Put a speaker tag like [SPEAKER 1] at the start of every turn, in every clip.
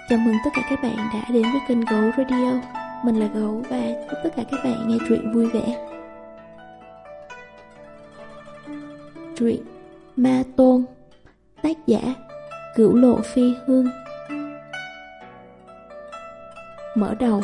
[SPEAKER 1] Chào mừng tất cả các bạn đã đến với kênh Gấu Radio. Mình là Gấu và chúc tất cả các bạn nghe truyện vui vẻ. Truyện Ma Tôn, tác giả Cửu Lộ Phi Hương. Mở đầu.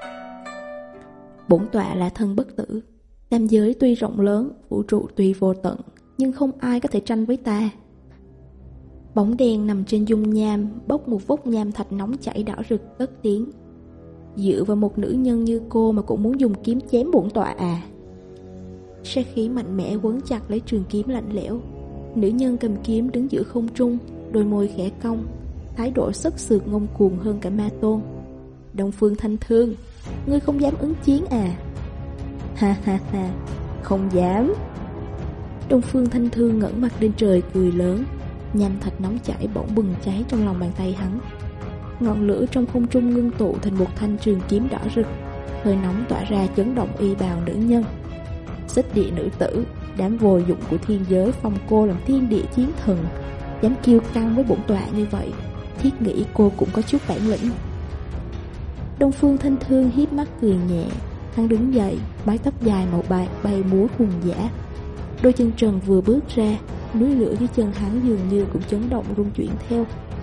[SPEAKER 1] Bổn tọa là thân bất tử. Tam giới tuy rộng lớn, vũ trụ tuy vô tận, nhưng không ai có thể tranh với ta. Bóng đen nằm trên dung nham, bốc một vốc nham thạch nóng chảy đỏ rực cất tiếng: dựa vào một nữ nhân như cô mà cũng muốn dùng kiếm chém bổn tọa à? Sát khí mạnh mẽ quấn chặt lấy trường kiếm lạnh lẽo. Nữ nhân cầm kiếm đứng giữa không trung, đôi môi khẽ cong, thái độ sức sượt ngông cuồng hơn cả Ma Tôn. Đông Phương Thanh Thương, ngươi không dám ứng chiến à? Ha ha ha, không dám. Đông Phương Thanh Thương ngẩng mặt lên trời cười lớn. Nham thạch nóng chảy bỗng bừng cháy trong lòng bàn tay hắn. Ngọn lửa trong không trung ngưng tụ thành một thanh trường kiếm đỏ rực. Hơi nóng tỏa ra chấn động y bào nữ nhân. Xích địa nữ tử, đám vô dụng của thiên giới phong cô làm thiên địa chiến thần, dám kiêu căng với bổn tọa như vậy, thiết nghĩ cô cũng có chút bản lĩnh. Đông Phương Thanh Thương híp mắt cười nhẹ. Hắn đứng dậy, mái tóc dài màu bạc bay múa hùng dã. Đôi chân trần vừa bước ra, núi lửa dưới chân hắn dường như cũng chấn động rung chuyển theo.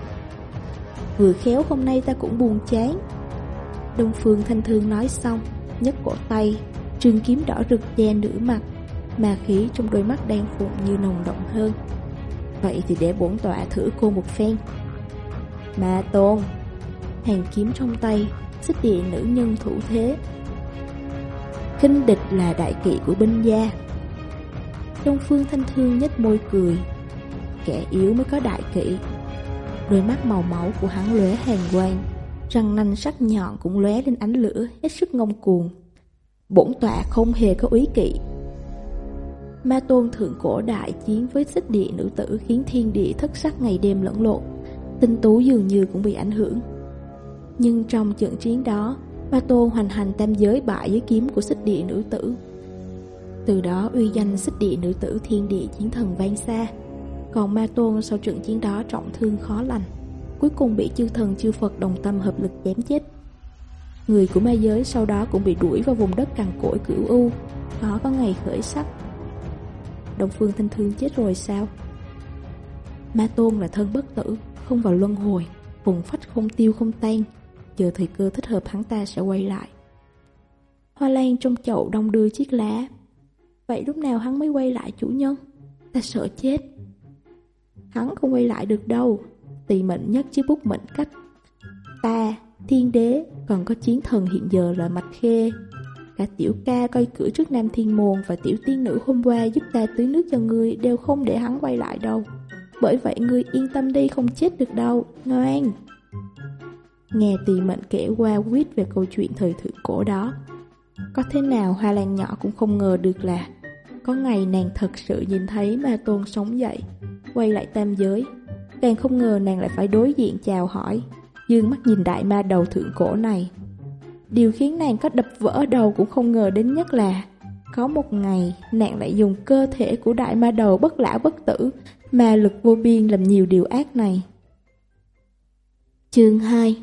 [SPEAKER 1] Vừa khéo hôm nay ta cũng buồn chán. Đông Phương Thanh Thương nói xong, nhấc cổ tay, trường kiếm đỏ rực che nửa mặt, mà khí trong đôi mắt đen phụng như nồng đậm hơn. Vậy thì để bổn tọa thử cô một phen. Ma Tôn. Hàng kiếm trong tay, xích địa nữ nhân thủ thế. Khinh địch là đại kỵ của binh gia. Đông Phương Thanh Thương nhếch môi cười. Kẻ yếu mới có đại kỵ. Đôi mắt màu máu của hắn lóe hàn quang, răng nanh sắc nhọn cũng lóe lên ánh lửa, hết sức ngông cuồng. Bổn tọa không hề có úy kỵ. Ma Tôn thượng cổ đại chiến với xích địa nữ tử khiến thiên địa thất sắc ngày đêm lẫn lộn, tinh tú dường như cũng bị ảnh hưởng. Nhưng trong trận chiến đó, Ma Tôn hoành hành tam giới bại với kiếm của xích địa nữ tử. Từ đó uy danh xích địa nữ tử thiên địa chiến thần vang xa. Còn Ma Tôn sau trận chiến đó trọng thương khó lành, cuối cùng bị chư thần chư Phật đồng tâm hợp lực chém chết. Người của ma giới sau đó cũng bị đuổi vào vùng đất cằn cỗi Cửu U, khó có ngày khởi sắc. Đông Phương Thanh Thương chết rồi sao? Ma Tôn là thân bất tử, không vào luân hồi, hồn phách không tiêu không tan. Giờ thời cơ thích hợp hắn ta sẽ quay lại. Hoa lan trong chậu đong đưa chiếc lá. Vậy lúc nào hắn mới quay lại chủ nhân? Ta sợ chết. Hắn không quay lại được đâu. Tùy mệnh nhất chứ bút mệnh cách. Ta, thiên đế, còn có chiến thần hiện giờ là Mạch Khê. Cả tiểu ca coi cửa trước Nam Thiên Môn và tiểu tiên nữ hôm qua giúp ta tưới nước cho ngươi đều không để hắn quay lại đâu. Bởi vậy ngươi yên tâm đi, không chết được đâu. Ngoan. Nghe Tùy Mệnh kể qua quýt về câu chuyện thời thượng cổ đó, có thế nào Hoa Lan nhỏ cũng không ngờ được là có ngày nàng thật sự nhìn thấy Ma Tôn sống dậy, quay lại tam giới. Càng không ngờ nàng lại phải đối diện chào hỏi, dương mắt nhìn đại ma đầu thượng cổ này. Điều khiến nàng có đập vỡ đầu cũng không ngờ đến nhất là có một ngày nàng lại dùng cơ thể của đại ma đầu bất lão bất tử, ma lực vô biên làm nhiều điều ác này. Chương 2.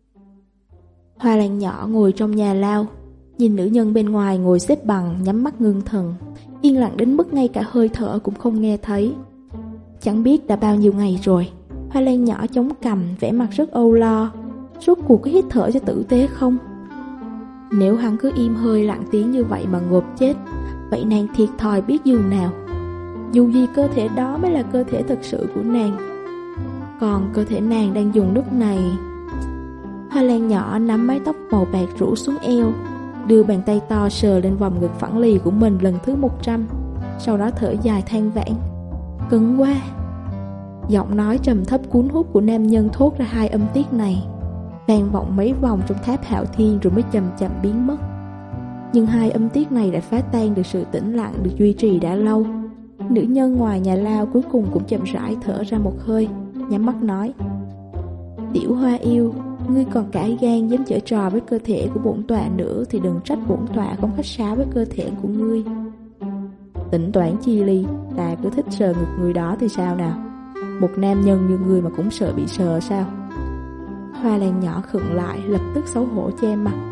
[SPEAKER 1] Hoa Lan nhỏ ngồi trong nhà lao, nhìn nữ nhân bên ngoài ngồi xếp bằng nhắm mắt ngưng thần, yên lặng đến mức ngay cả hơi thở cũng không nghe thấy. Chẳng biết đã bao nhiêu ngày rồi. Hoa Lan nhỏ chống cằm, vẻ mặt rất âu lo. Rốt cuộc có hít thở cho tử tế không? Nếu hắn cứ im hơi lặng tiếng như vậy mà ngộp chết, vậy nàng thiệt thòi biết dường nào. Dù gì cơ thể đó mới là cơ thể thật sự của nàng. Còn cơ thể nàng đang dùng lúc này. Hoa Lan nhỏ nắm mái tóc màu bạc rủ xuống eo, đưa bàn tay to sờ lên vòng ngực phẳng lì của mình lần thứ 100, sau đó thở dài than vãn. Cứng quá. Giọng nói trầm thấp cuốn hút của nam nhân thốt ra hai âm tiết này, vang vọng mấy vòng trong tháp Hạo Thiên rồi mới chậm chậm biến mất. Nhưng hai âm tiết này đã phá tan được sự tĩnh lặng được duy trì đã lâu. Nữ nhân ngoài nhà lao cuối cùng cũng chậm rãi thở ra một hơi, nhắm mắt nói: Tiểu Hoa yêu, ngươi còn cả gan dám giở trò với cơ thể của bổn tọa nữa thì đừng trách bổn tọa không khách sáo với cơ thể của ngươi. Tính toán chi ly, ta cứ thích sờ ngực người đó thì sao nào? Một nam nhân như ngươi mà cũng sợ bị sờ sao? Hoa Lan nhỏ khựng lại, lập tức xấu hổ che mặt.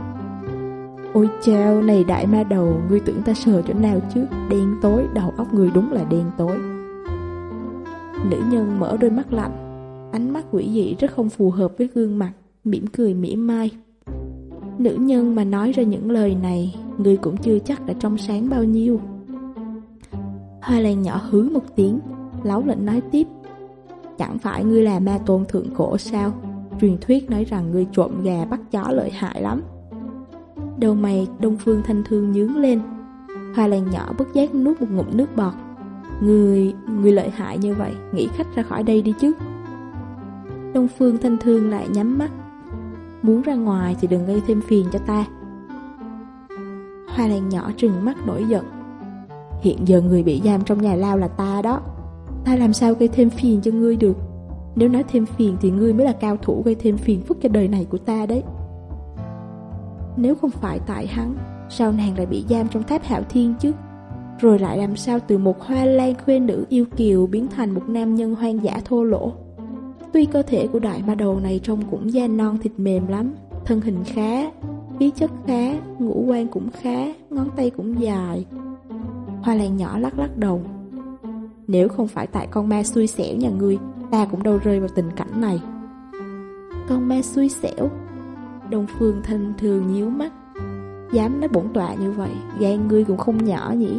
[SPEAKER 1] Ôi chao, này đại ma đầu, ngươi tưởng ta sờ chỗ nào chứ? Đen tối, đầu óc ngươi đúng là đen tối. Nữ nhân mở đôi mắt lạnh, ánh mắt quỷ dị rất không phù hợp với gương mặt, mỉm cười mỉa mai. Nữ nhân mà nói ra những lời này, ngươi cũng chưa chắc đã trong sáng bao nhiêu. Hoa Lan nhỏ hứ một tiếng, láu lệnh nói tiếp. Chẳng phải ngươi là ma tôn thượng cổ sao? Truyền thuyết nói rằng ngươi trộm gà bắt chó lợi hại lắm. Đầu mày Đông Phương Thanh Thương nhướng lên. Hoa Lan nhỏ bất giác nuốt một ngụm nước bọt. Ngươi lợi hại như vậy, nghĩ khách ra khỏi đây đi chứ. Đông Phương Thanh Thương lại nhắm mắt. Muốn ra ngoài thì đừng gây thêm phiền cho ta. Hoa Lan nhỏ trừng mắt nổi giận. Hiện giờ người bị giam trong nhà lao là ta đó. Ta làm sao gây thêm phiền cho ngươi được? Nếu nói thêm phiền thì ngươi mới là cao thủ gây thêm phiền phức cho đời này của ta đấy. Nếu không phải tại hắn, sao nàng lại bị giam trong tháp Hạo Thiên chứ? Rồi lại làm sao từ một hoa lan khuê nữ yêu kiều biến thành một nam nhân hoang dã thô lỗ? Tuy cơ thể của đại ma đầu này trông cũng da non thịt mềm lắm, thân hình khá, khí chất khá, ngũ quan cũng khá, ngón tay cũng dài. Hoa Lan nhỏ lắc lắc đầu. Nếu không phải tại con ma xui xẻo nhà ngươi, ta cũng đâu rơi vào tình cảnh này. Con ma xui xẻo? Đông Phương Thanh Thương nhíu mắt. Dám nói bổn tọa như vậy, gan ngươi cũng không nhỏ nhỉ?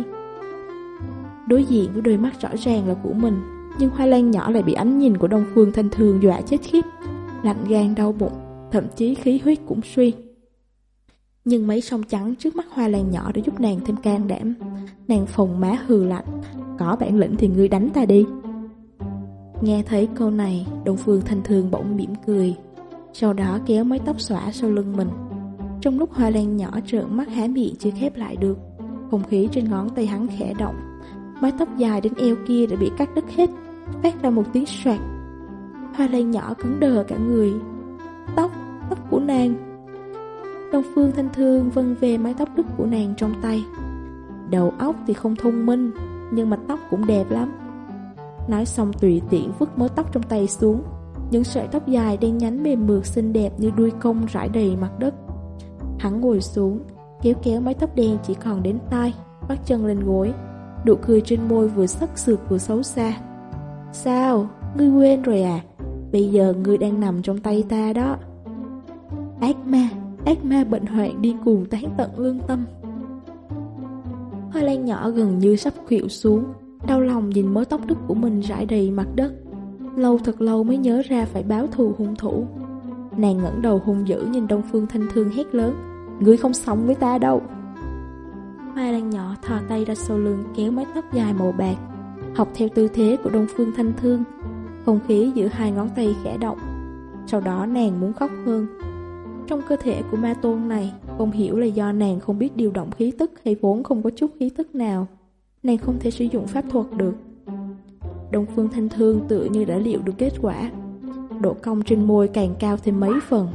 [SPEAKER 1] Đối diện với đôi mắt rõ ràng là của mình, nhưng Hoa Lan nhỏ lại bị ánh nhìn của Đông Phương Thanh Thương dọa chết khiếp, lạnh gan đau bụng, thậm chí khí huyết cũng suy. Nhưng mấy song trắng trước mắt Hoa Lan nhỏ đã giúp nàng thêm can đảm. Nàng phồng má hừ lạnh. Có bản lĩnh thì ngươi đánh ta đi. Nghe thấy câu này, Đông Phương Thanh Thương bỗng mỉm cười, sau đó kéo mái tóc xõa sau lưng mình. Trong lúc Hoa Lan nhỏ trợn mắt há miệng chưa khép lại được, không khí trên ngón tay hắn khẽ động. Mái tóc dài đến eo kia đã bị cắt đứt hết, phát ra một tiếng soạt. Hoa Lan nhỏ cứng đờ cả người. Tóc của nàng. Đông Phương Thanh Thương vân về mái tóc đứt của nàng trong tay. Đầu óc thì không thông minh, nhưng mà tóc cũng đẹp lắm. Nói xong tùy tiện vứt mớ tóc trong tay xuống. Những sợi tóc dài đen nhánh mềm mượt xinh đẹp như đuôi công rải đầy mặt đất. Hắn ngồi xuống, kéo mái tóc đen chỉ còn đến tai, bắt chân lên gối. Nụ cười trên môi vừa sắc sược vừa xấu xa. Sao? Ngươi quên rồi à? Bây giờ ngươi đang nằm trong tay ta đó. Ác ma bệnh hoạn điên cuồng tán tận lương tâm. Hoa Lan nhỏ gần như sắp khuỵu xuống, đau lòng nhìn mớ tóc đứt của mình rải đầy mặt đất. Thật lâu mới nhớ ra phải báo thù hung thủ. Nàng ngẩng đầu hung dữ nhìn Đông Phương Thanh Thương hét lớn. Ngươi không sống với ta đâu. Hoa Lan nhỏ thò tay ra sau lưng kéo mái tóc dài màu bạc, học theo tư thế của Đông Phương Thanh Thương. Không khí giữa hai ngón tay khẽ động. Sau đó nàng muốn khóc hơn. Trong cơ thể của ma tôn này, không hiểu là do nàng không biết điều động khí tức hay vốn không có chút khí tức nào, nàng không thể sử dụng pháp thuật được. Đông Phương Thanh Thương tựa như đã liệu được kết quả. Độ cong trên môi càng cao thêm mấy phần.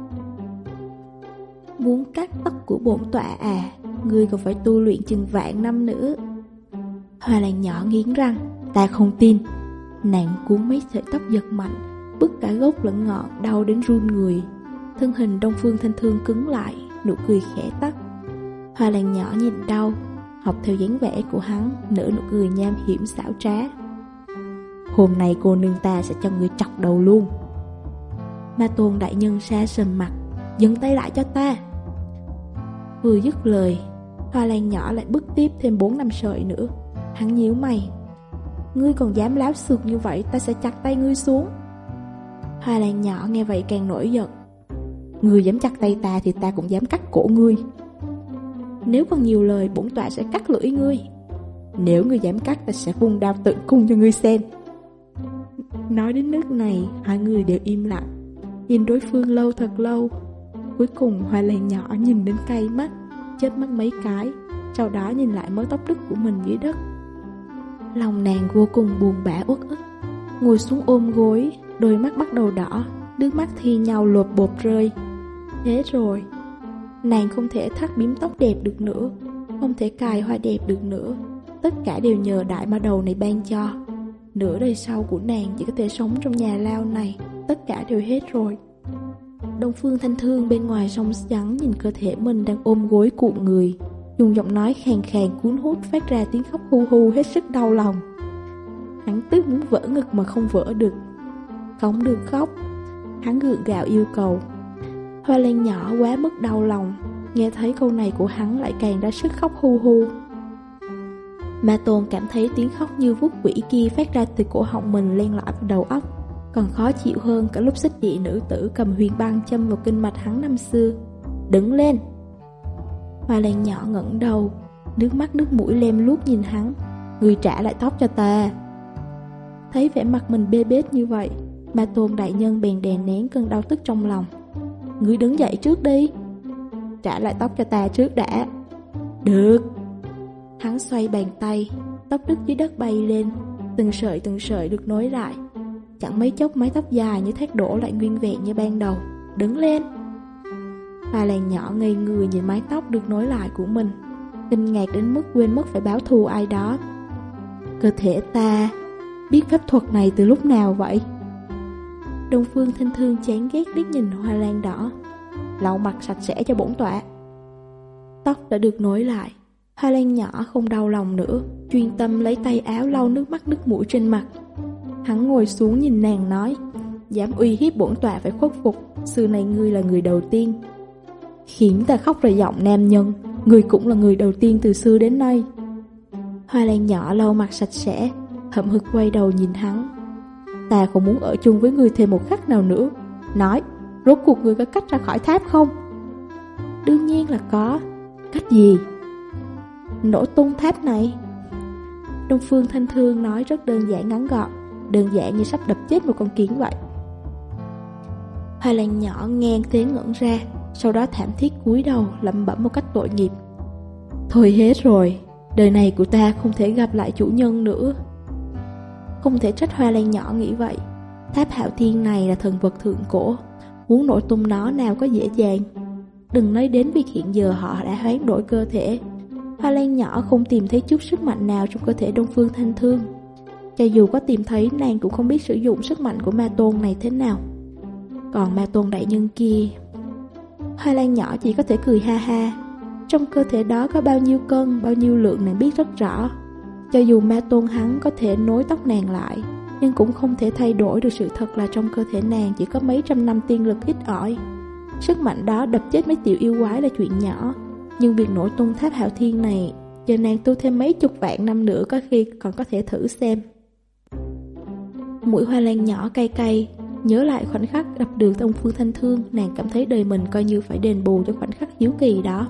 [SPEAKER 1] Muốn cắt tóc của bổn tọa à? Ngươi còn phải tu luyện chừng vạn năm nữa. Hoa Lan nhỏ nghiến răng. Ta không tin. Nàng cuốn mấy sợi tóc giật mạnh, bứt cả gốc lẫn ngọn, đau đến run người. Thân hình Đông Phương Thanh Thương cứng lại, nụ cười khẽ tắt. Hoa Lan nhỏ nhìn đau, học theo dáng vẻ của hắn, nở nụ cười nham hiểm xảo trá. Hôm nay cô nương ta sẽ cho ngươi chọc đầu luôn. Ma tôn đại nhân xa sầm mặt. Dừng tay lại cho ta. Vừa dứt lời, Hoa Lan nhỏ lại bứt tiếp thêm 4-5 sợi nữa. Hắn nhíu mày. Ngươi còn dám láo xược như vậy, ta sẽ chặt tay ngươi xuống. Hoa Lan nhỏ nghe vậy càng nổi giận. Ngươi dám chặt tay ta thì ta cũng dám cắt cổ ngươi. Nếu còn nhiều lời, bổn tọa sẽ cắt lưỡi ngươi. Nếu ngươi dám cắt, ta sẽ vung đao tự cung cho ngươi xem. Nói đến nước này, hai người đều im lặng, nhìn đối phương lâu thật lâu. Cuối cùng Hoa Lan nhỏ nhìn đến cay mắt, chớp mắt mấy cái, sau đó nhìn lại mớ tóc đứt của mình dưới đất. Lòng nàng vô cùng buồn bã uất ức, ngồi xuống ôm gối, đôi mắt bắt đầu đỏ, nước mắt thi nhau lột bột rơi. Thế rồi, nàng không thể thắt bím tóc đẹp được nữa, không thể cài hoa đẹp được nữa. Tất cả đều nhờ đại ma đầu này ban cho. Nửa đời sau của nàng chỉ có thể sống trong nhà lao này. Tất cả đều hết rồi. Đông Phương Thanh Thương bên ngoài song trắng nhìn cơ thể mình đang ôm gối cuộn người, dùng giọng nói khàn khàn cuốn hút phát ra tiếng khóc hu hu hết sức đau lòng. Hắn tức muốn vỡ ngực mà không vỡ được. Không được khóc, hắn gượng gạo yêu cầu. Hoa Lan nhỏ quá mức đau lòng, nghe thấy câu này của hắn lại càng ra sức khóc hu hu. Ma Tôn cảm thấy tiếng khóc như vuốt quỷ kia phát ra từ cổ họng mình len lỏi vào đầu óc, còn khó chịu hơn cả lúc xích dị nữ tử cầm huyền băng châm vào kinh mạch hắn năm xưa. Đứng lên! Hoa Lan nhỏ ngẩng đầu, nước mắt nước mũi lem luốc nhìn hắn. Người trả lại tóc cho ta. Thấy vẻ mặt mình bê bết như vậy, Ma Tôn đại nhân bèn đè nén cơn đau tức trong lòng. Người đứng dậy trước đi. Trả lại tóc cho ta trước đã. Được. Hắn xoay bàn tay, tóc đứt dưới đất bay lên, từng sợi được nối lại. Chẳng mấy chốc mái tóc dài như thác đổ lại nguyên vẹn như ban đầu. Đứng lên. Hoa Lan nhỏ ngây người nhìn mái tóc được nối lại của mình, kinh ngạc đến mức quên mất phải báo thù ai đó. Cơ thể ta biết pháp thuật này từ lúc nào vậy? Đông Phương Thanh Thương chán ghét liếc nhìn Hoa Lan đỏ. Lau mặt sạch sẽ cho bổn tọa. Tóc đã được nối lại, Hoa Lan nhỏ không đau lòng nữa, chuyên tâm lấy tay áo lau nước mắt nước mũi trên mặt. Hắn ngồi xuống nhìn nàng nói, dám uy hiếp bổn tọa phải khuất phục. Xưa này ngươi là người đầu tiên khiến ta khóc ra giọng nam nhân. Ngươi cũng là người đầu tiên từ xưa đến nay. Hoa Lan nhỏ lau mặt sạch sẽ, hậm hực quay đầu nhìn hắn. Ta không muốn ở chung với ngươi thêm một khắc nào nữa. Nói, rốt cuộc ngươi có cách ra khỏi tháp không? Đương nhiên là có. Cách gì? Nổ tung tháp này. Đông Phương Thanh Thương nói rất đơn giản ngắn gọn, đơn giản như sắp đập chết một con kiến vậy. Hoa Lan nhỏ nghe thế ngẩn ra, sau đó thảm thiết cúi đầu lẩm bẩm một cách tội nghiệp. Thôi hết rồi, đời này của ta không thể gặp lại chủ nhân nữa. Không thể trách Hoa Lan nhỏ nghĩ vậy. Tháp Hạo Thiên này là thần vật thượng cổ, muốn nổ tung nó nào có dễ dàng. Đừng nói đến việc hiện giờ họ đã hoán đổi cơ thể. Hoa Lan nhỏ không tìm thấy chút sức mạnh nào trong cơ thể Đông Phương Thanh Thương. Cho dù có tìm thấy, nàng cũng không biết sử dụng sức mạnh của Ma Tôn này thế nào. Còn Ma Tôn đại nhân kia, Hoa Lan nhỏ chỉ có thể cười ha ha. Trong cơ thể đó có bao nhiêu cân, bao nhiêu lượng nàng biết rất rõ. Cho dù Ma Tôn hắn có thể nối tóc nàng lại, nhưng cũng không thể thay đổi được sự thật là trong cơ thể nàng chỉ có mấy trăm năm tiên lực ít ỏi. Sức mạnh đó đập chết mấy tiểu yêu quái là chuyện nhỏ, nhưng việc nổ tung tháp Hạo Thiên này, chờ nàng tu thêm mấy chục vạn năm nữa có khi còn có thể thử xem. Mũi Hoa Lan nhỏ cay cay, nhớ lại khoảnh khắc gặp được Đông Phương Thanh Thương, nàng cảm thấy đời mình coi như phải đền bù cho khoảnh khắc hiếu kỳ đó.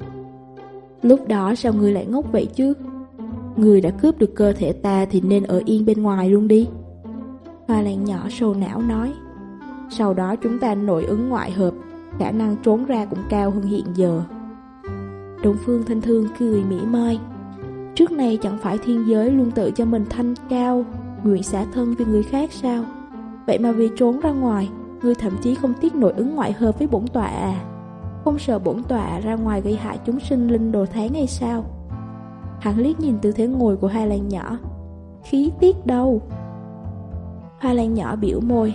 [SPEAKER 1] Lúc đó sao ngươi lại ngốc vậy chứ? Ngươi đã cướp được cơ thể ta thì nên ở yên bên ngoài luôn đi. Hoa Lan nhỏ sầu não nói. Sau đó chúng ta nội ứng ngoại hợp, khả năng trốn ra cũng cao hơn hiện giờ. Đông Phương Thanh Thương cười mỉa mai. Trước này chẳng phải thiên giới luôn tự cho mình thanh cao, nguyện xả thân vì người khác sao? Vậy mà vì trốn ra ngoài, ngươi thậm chí không tiếc nội ứng ngoại hợp với bổn tọa à? Không sợ bổn tọa ra ngoài gây hại chúng sinh linh đồ tháng hay sao? Hắn liếc nhìn tư thế ngồi của Hoa Lan nhỏ. Khí tiết đâu? Hoa Lan nhỏ biểu môi.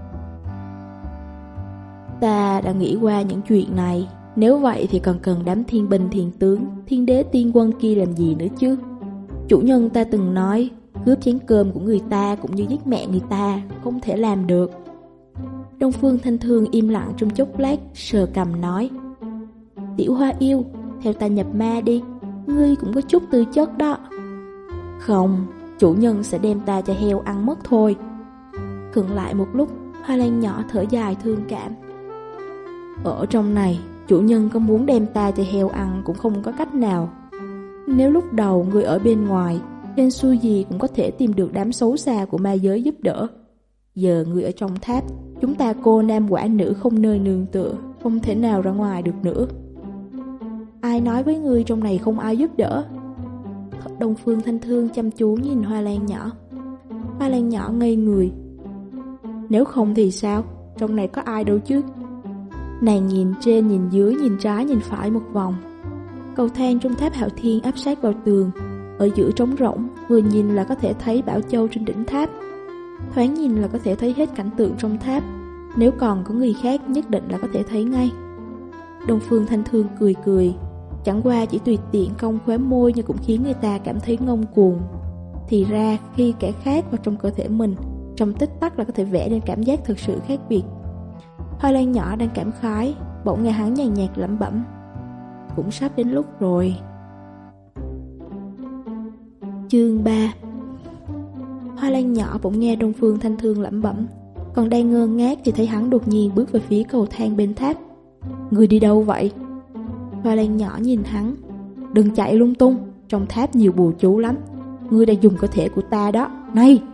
[SPEAKER 1] Ta đã nghĩ qua những chuyện này. Nếu vậy thì còn cần đám thiên binh thiền tướng, thiên đế tiên quân kia làm gì nữa chứ? Chủ nhân ta từng nói, cướp chén cơm của người ta cũng như giết mẹ người ta, không thể làm được. Đông Phương Thanh Thương im lặng trong chốc lát, sờ cằm nói. Tiểu Hoa yêu, theo ta nhập ma đi, ngươi cũng có chút tư chất đó. Không, chủ nhân sẽ đem ta cho heo ăn mất thôi. Khựng lại một lúc, Hoa Lan nhỏ thở dài thương cảm. Ở trong này, chủ nhân có muốn đem ta cho heo ăn cũng không có cách nào. Nếu lúc đầu ngươi ở bên ngoài, hên xui gì cũng có thể tìm được đám xấu xa của ma giới giúp đỡ. Giờ ngươi ở trong tháp, chúng ta cô nam quả nữ không nơi nương tựa, không thể nào ra ngoài được nữa. Ai nói với ngươi trong này không ai giúp đỡ? Đông Phương Thanh Thương chăm chú nhìn Hoa Lan nhỏ. Hoa Lan nhỏ ngây người. Nếu không thì sao? Trong này có ai đâu chứ? Nàng nhìn trên, nhìn dưới, nhìn trái, nhìn phải một vòng. Cầu thang trong tháp Hạo Thiên áp sát vào tường, ở giữa trống rỗng, vừa nhìn là có thể thấy Bảo Châu trên đỉnh tháp. Thoáng nhìn là có thể thấy hết cảnh tượng trong tháp. Nếu còn có người khác nhất định là có thể thấy ngay. Đông Phương Thanh Thương cười cười, chẳng qua chỉ tùy tiện cong khóe môi nhưng cũng khiến người ta cảm thấy ngông cuồng. Thì ra khi kẻ khác vào trong cơ thể mình, trong tích tắc là có thể vẽ nên cảm giác thực sự khác biệt. Hoa Lan nhỏ đang cảm khái, bỗng nghe hắn nhàn nhạt lẩm bẩm: cũng sắp đến lúc rồi. Chương 3. Hoa Lan nhỏ bỗng nghe Đông Phương Thanh Thương lẩm bẩm, còn đang ngơ ngác thì thấy hắn đột nhiên bước về phía cầu thang bên tháp. Người đi đâu vậy? Hoa Lan nhỏ nhìn hắn. Đừng chạy lung tung, trong tháp nhiều bùa chú lắm. Ngươi đang dùng cơ thể của ta đó, này!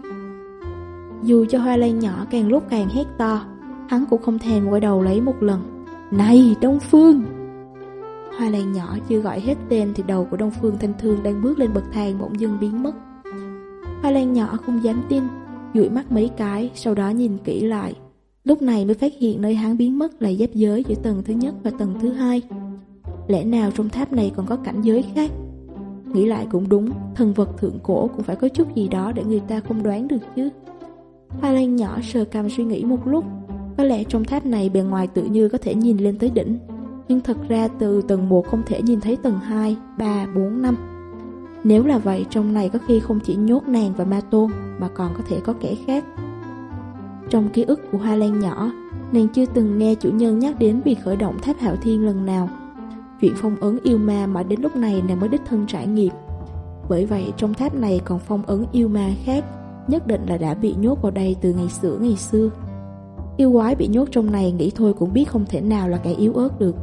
[SPEAKER 1] Dù cho Hoa Lan nhỏ càng lúc càng hét to, hắn cũng không thèm quay đầu lấy một lần. Này, Đông Phương! Hoa Lan nhỏ chưa gọi hết tên thì đầu của Đông Phương Thanh Thương đang bước lên bậc thang bỗng dưng biến mất. Hoa Lan nhỏ không dám tin, dụi mắt mấy cái, sau đó nhìn kỹ lại. Lúc này mới phát hiện nơi hắn biến mất là giáp giới giữa tầng thứ nhất và tầng thứ hai. Lẽ nào trong tháp này còn có cảnh giới khác? Nghĩ lại cũng đúng, thần vật thượng cổ cũng phải có chút gì đó để người ta không đoán được chứ. Hoa Lan nhỏ sờ cằm suy nghĩ một lúc. Có lẽ trong tháp này bề ngoài tự như có thể nhìn lên tới đỉnh, nhưng thật ra từ tầng 1 không thể nhìn thấy tầng 2, 3, 4, 5. Nếu là vậy, trong này có khi không chỉ nhốt nàng và Ma Tôn, mà còn có thể có kẻ khác. Trong ký ức của Hoa Lan nhỏ, nàng chưa từng nghe chủ nhân nhắc đến việc khởi động tháp Hạo Thiên lần nào. Chuyện phong ấn yêu ma mà đến lúc này nàng mới đích thân trải nghiệm. Bởi vậy trong tháp này còn phong ấn yêu ma khác, nhất định là đã bị nhốt vào đây từ ngày xưa. Yêu quái bị nhốt trong này nghĩ thôi cũng biết không thể nào là kẻ yếu ớt được.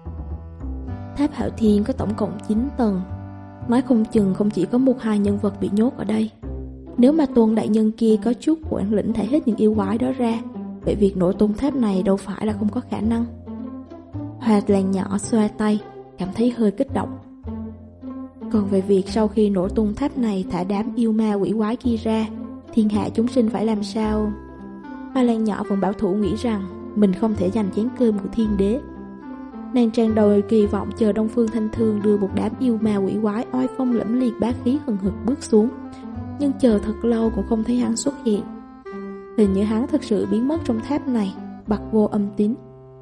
[SPEAKER 1] Tháp Hạo Thiên có tổng cộng 9 tầng. Nói không chừng không chỉ có 1-2 nhân vật bị nhốt ở đây. Nếu mà Tôn đại nhân kia có chút quản lĩnh thải hết những yêu quái đó ra, vậy việc nổ tung tháp này đâu phải là không có khả năng. Hoa Lan nhỏ xoa tay, cảm thấy hơi kích động. Còn về việc sau khi nổ tung tháp này thả đám yêu ma quỷ quái kia ra, thiên hạ chúng sinh phải làm sao? Hoa Lan nhỏ vẫn bảo thủ nghĩ rằng mình không thể giành chén cơm của thiên đế. Nàng tràn đầu kỳ vọng chờ Đông Phương Thanh Thương đưa một đám yêu ma quỷ quái oai phong lẫm liệt bá khí hừng hực bước xuống, nhưng chờ thật lâu cũng không thấy hắn xuất hiện. Hình như hắn thật sự biến mất trong tháp này, bặt vô âm tín.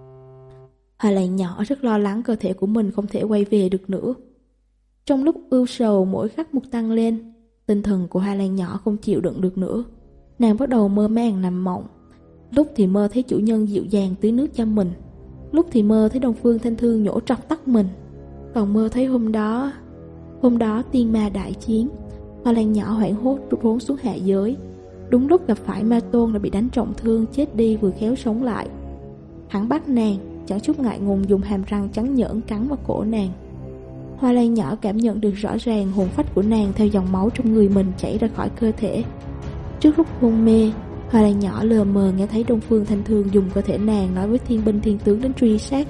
[SPEAKER 1] Hoa Lan nhỏ rất lo lắng cơ thể của mình không thể quay về được nữa. Trong lúc ưu sầu mỗi khắc một tăng lên, tinh thần của Hoa Lan nhỏ không chịu đựng được nữa. Nàng bắt đầu mơ màng nằm mộng. Lúc thì mơ thấy chủ nhân dịu dàng tưới nước cho mình, lúc thì mơ thấy Đông Phương Thanh Thương nhổ trọc tóc mình, còn mơ thấy hôm đó tiên ma đại chiến. Hoa Lan nhỏ hoảng hốt trốn xuống hạ giới. Đúng lúc gặp phải Ma Tôn đã bị đánh trọng thương chết đi vừa khéo sống lại. Hắn bắt nàng, chẳng chút ngại ngùng dùng hàm răng trắng nhỡn cắn vào cổ nàng. Hoa Lan nhỏ cảm nhận được rõ ràng hồn phách của nàng theo dòng máu trong người mình chảy ra khỏi cơ thể. Trước lúc hôn mê, Hoa Lan nhỏ lờ mờ nghe thấy Đông Phương Thanh Thương dùng cơ thể nàng nói với thiên binh thiên tướng đến truy sát.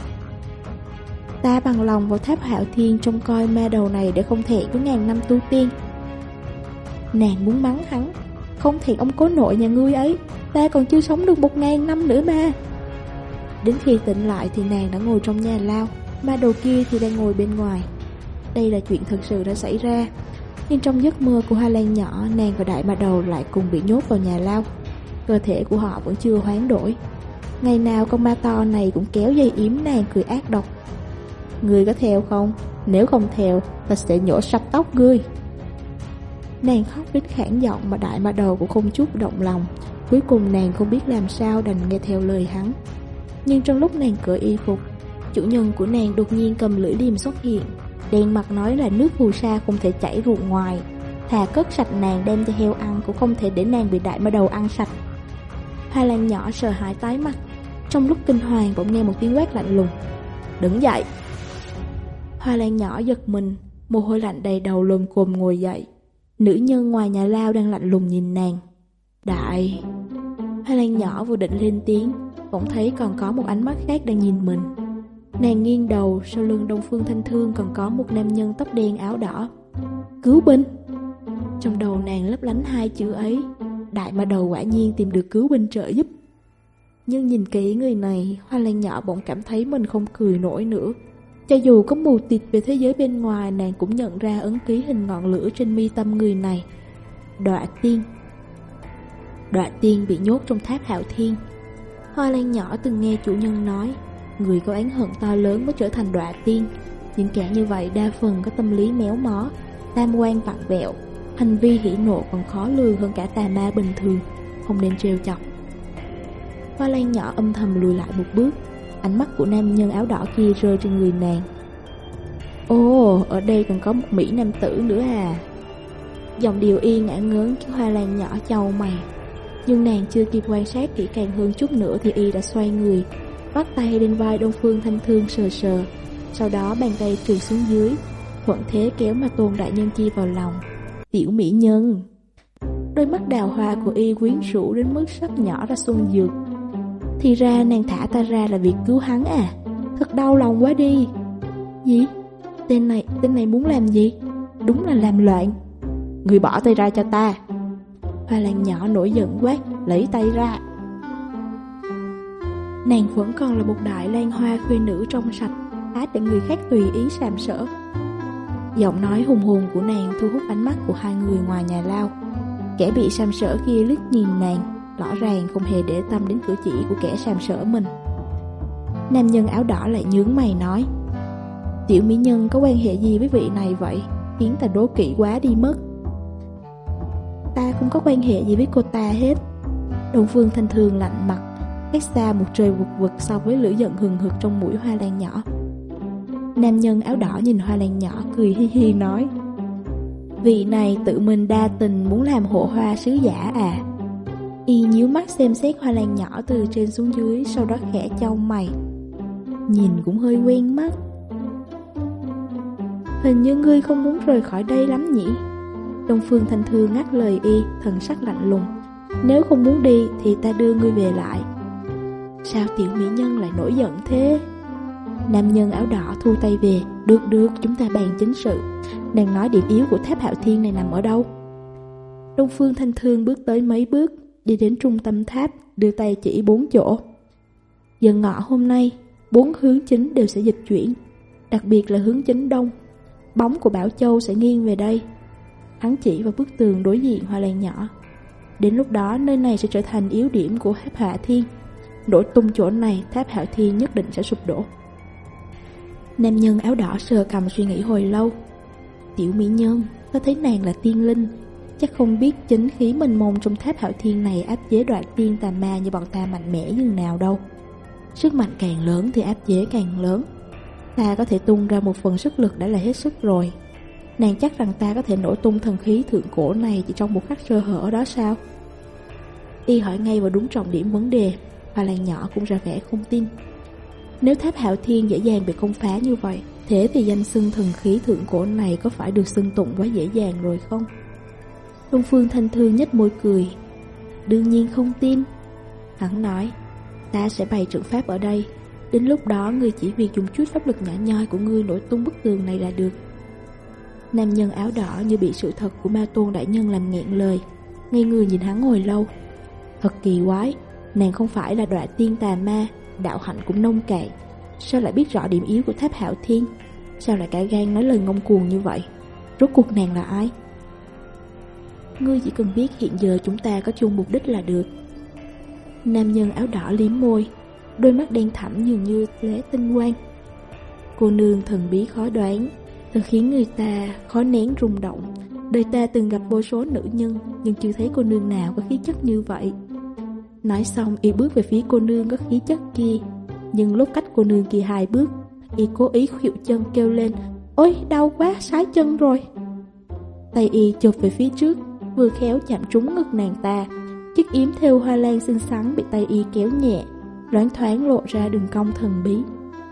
[SPEAKER 1] Ta bằng lòng vào tháp Hạo Thiên trông coi ma đầu này để không thẹn với ngàn năm tu tiên. Nàng muốn mắng hắn, không thẹn ông cố nội nhà ngươi ấy, ta còn chưa sống được 1000 năm nữa mà. Đến khi tỉnh lại thì nàng đã ngồi trong nhà lao, ma đầu kia thì đang ngồi bên ngoài. Đây là chuyện thực sự đã xảy ra. Nhưng trong giấc mơ của Hoa Lan nhỏ, nàng và đại ma đầu lại cùng bị nhốt vào nhà lao. Cơ thể của họ vẫn chưa hoán đổi. Ngày nào con ma to này cũng kéo dây yếm nàng cười ác độc. Ngươi có theo không? Nếu không theo, ta sẽ nhổ sạch tóc ngươi. Nàng khóc đến khản giọng mà đại ma đầu cũng không chút động lòng. Cuối cùng nàng không biết làm sao đành nghe theo lời hắn. Nhưng trong lúc nàng cởi y phục, chủ nhân của nàng đột nhiên cầm lưỡi liềm xuất hiện. Đen mặt nói là nước phù sa không thể chảy ruộng ngoài, thà cất sạch nàng đem cho heo ăn cũng không thể để nàng bị đại ma đầu ăn sạch. Hoa Lan nhỏ sợ hãi tái mặt. Trong lúc kinh hoàng bỗng nghe một tiếng quát lạnh lùng: đứng dậy. Hoa Lan nhỏ giật mình, mồ hôi lạnh đầy đầu lồm cồm ngồi dậy. Nữ nhân ngoài nhà lao đang lạnh lùng nhìn nàng. Đại. Hoa Lan nhỏ vừa định lên tiếng, bỗng thấy còn có một ánh mắt khác đang nhìn mình. Nàng nghiêng đầu, sau lưng Đông Phương Thanh Thương còn có một nam nhân tóc đen áo đỏ. Cứu binh. Trong đầu nàng lấp lánh hai chữ ấy. Đại ma đầu quả nhiên tìm được cứu binh trợ giúp. Nhưng nhìn kỹ người này, Hoa Lan nhỏ bỗng cảm thấy mình không cười nổi nữa. Cho dù có mù tịt về thế giới bên ngoài, nàng cũng nhận ra ấn ký hình ngọn lửa trên mi tâm người này. Đọa tiên. Đọa tiên bị nhốt trong tháp Hạo Thiên. Hoa lan nhỏ từng nghe chủ nhân nói, người có oán hận to lớn mới trở thành đọa tiên. Những kẻ như vậy đa phần có tâm lý méo mó, tam quan vặn vẹo, hành vi hỉ nộ còn khó lường hơn cả tà ma bình thường, không nên trêu chọc. Hoa lan nhỏ âm thầm lùi lại một bước, ánh mắt của nam nhân áo đỏ kia rơi trên người nàng. Ồ, ở đây còn có một mỹ nam tử nữa à? Giọng điệu y ngã ngớn khiến Hoa lan nhỏ chau mày. Nhưng nàng chưa kịp quan sát kỹ càng hơn chút nữa thì y đã xoay người, bắt tay lên vai Đông Phương Thanh Thương sờ sờ, sau đó bàn tay trượt xuống dưới, thuận thế kéo Ma Tôn đại nhân kia vào lòng. Tiểu mỹ nhân. Đôi mắt đào hoa của y quyến rũ đến mức sắp nhỏ ra xuân dược. Thì ra nàng thả ta ra là việc cứu hắn à? Thật đau lòng quá đi. Gì? Tên này muốn làm gì? Đúng là làm loạn. Người bỏ tay ra cho ta. Hoa lan nhỏ nổi giận quát, lấy tay ra. Nàng vẫn còn là một đại lan hoa khuê nữ trong sạch, há để người khác tùy ý sàm sỡ. Giọng nói hùng hồn của nàng thu hút ánh mắt của hai người ngoài nhà lao. Kẻ bị sàm sỡ kia liếc nhìn nàng, rõ ràng không hề để tâm đến cử chỉ của kẻ sàm sỡ mình. Nam nhân áo đỏ lại nhướng mày nói, tiểu mỹ nhân có quan hệ gì với vị này vậy, khiến ta đố kỵ quá đi mất. Ta không có quan hệ gì với cô ta hết. Đông Phương Thanh Thương lạnh mặt, cách xa một trời vực vực so với lửa giận hừng hực trong mũi hoa lan nhỏ. Nam nhân áo đỏ nhìn hoa lan nhỏ cười hi hi nói, vị này tự mình đa tình muốn làm hộ hoa sứ giả à? Y nhíu mắt xem xét hoa lan nhỏ từ trên xuống dưới, sau đó khẽ chau mày. Nhìn cũng hơi quen mắt. Hình như ngươi không muốn rời khỏi đây lắm nhỉ? Đông Phương Thanh Thương ngắt lời y, thần sắc lạnh lùng. Nếu không muốn đi thì ta đưa ngươi về lại. Sao tiểu mỹ nhân lại nổi giận thế? Nam nhân áo đỏ thu tay về. Được, chúng ta bàn chính sự. Nàng nói điểm yếu của tháp Hạo Thiên này nằm ở đâu? Đông Phương Thanh Thương bước tới mấy bước, đi đến trung tâm tháp, đưa tay chỉ 4 chỗ. Giờ ngọ hôm nay, 4 hướng chính đều sẽ dịch chuyển, đặc biệt là hướng chính đông. Bóng của Bảo Châu sẽ nghiêng về đây. Hắn chỉ vào bức tường đối diện hoa lan nhỏ. Đến lúc đó nơi này sẽ trở thành yếu điểm của tháp Hạ Thiên. Nổ tung chỗ này, tháp Hạo Thiên nhất định sẽ sụp đổ. Nam nhân áo đỏ sờ cằm suy nghĩ hồi lâu. Tiểu mỹ nhân, có thấy nàng là tiên linh, chắc không biết chính khí mênh mông trong tháp Hạo Thiên này áp chế đoạt tiên tà ma như bọn ta mạnh mẽ như nào đâu. Sức mạnh càng lớn thì áp chế càng lớn. Ta có thể tung ra một phần sức lực đã là hết sức rồi. Nàng chắc rằng ta có thể nổ tung thần khí thượng cổ này chỉ trong một khắc sơ hở đó sao? Y hỏi ngay vào đúng trọng điểm vấn đề. Hoa lan nhỏ cũng ra vẻ không tin. Nếu tháp Hạo Thiên dễ dàng bị công phá như vậy, thế thì danh xưng thần khí thượng cổ này có phải được xưng tụng quá dễ dàng rồi không? Đông Phương Thanh Thương nhếch môi cười. Đương nhiên không tin. Hắn nói, ta sẽ bày trận pháp ở đây. Đến lúc đó ngươi chỉ việc dùng chút pháp lực nhỏ nhoi của ngươi nổ tung bức tường này là được. Nam nhân áo đỏ như bị sự thật của Ma Tôn đại nhân làm nghẹn lời, ngây người nhìn hắn hồi lâu. Thật kỳ quái, nàng không phải là đọa tiên tà ma, đạo hạnh cũng nông cạn, sao lại biết rõ điểm yếu của tháp Hạo Thiên? Sao lại cả gan nói lời ngông cuồng như vậy? Rốt cuộc nàng là ai? Ngươi chỉ cần biết hiện giờ chúng ta có chung mục đích là được. Nam nhân áo đỏ liếm môi, đôi mắt đen thẳm dường như lóe tinh quang. Cô nương thần bí khó đoán, thật khiến người ta khó nén rung động. Đời ta từng gặp vô số nữ nhân, nhưng chưa thấy cô nương nào có khí chất như vậy. Nói xong y bước về phía cô nương có khí chất kia, nhưng lúc cách cô nương kia 2 bước, y cố ý khuỵu chân kêu lên, ôi đau quá, sái chân rồi. Tay y chộp về phía trước, vừa khéo chạm trúng ngực nàng ta. Chiếc yếm thêu hoa lan xinh xắn bị tay y kéo nhẹ, loáng thoáng lộ ra đường cong thần bí.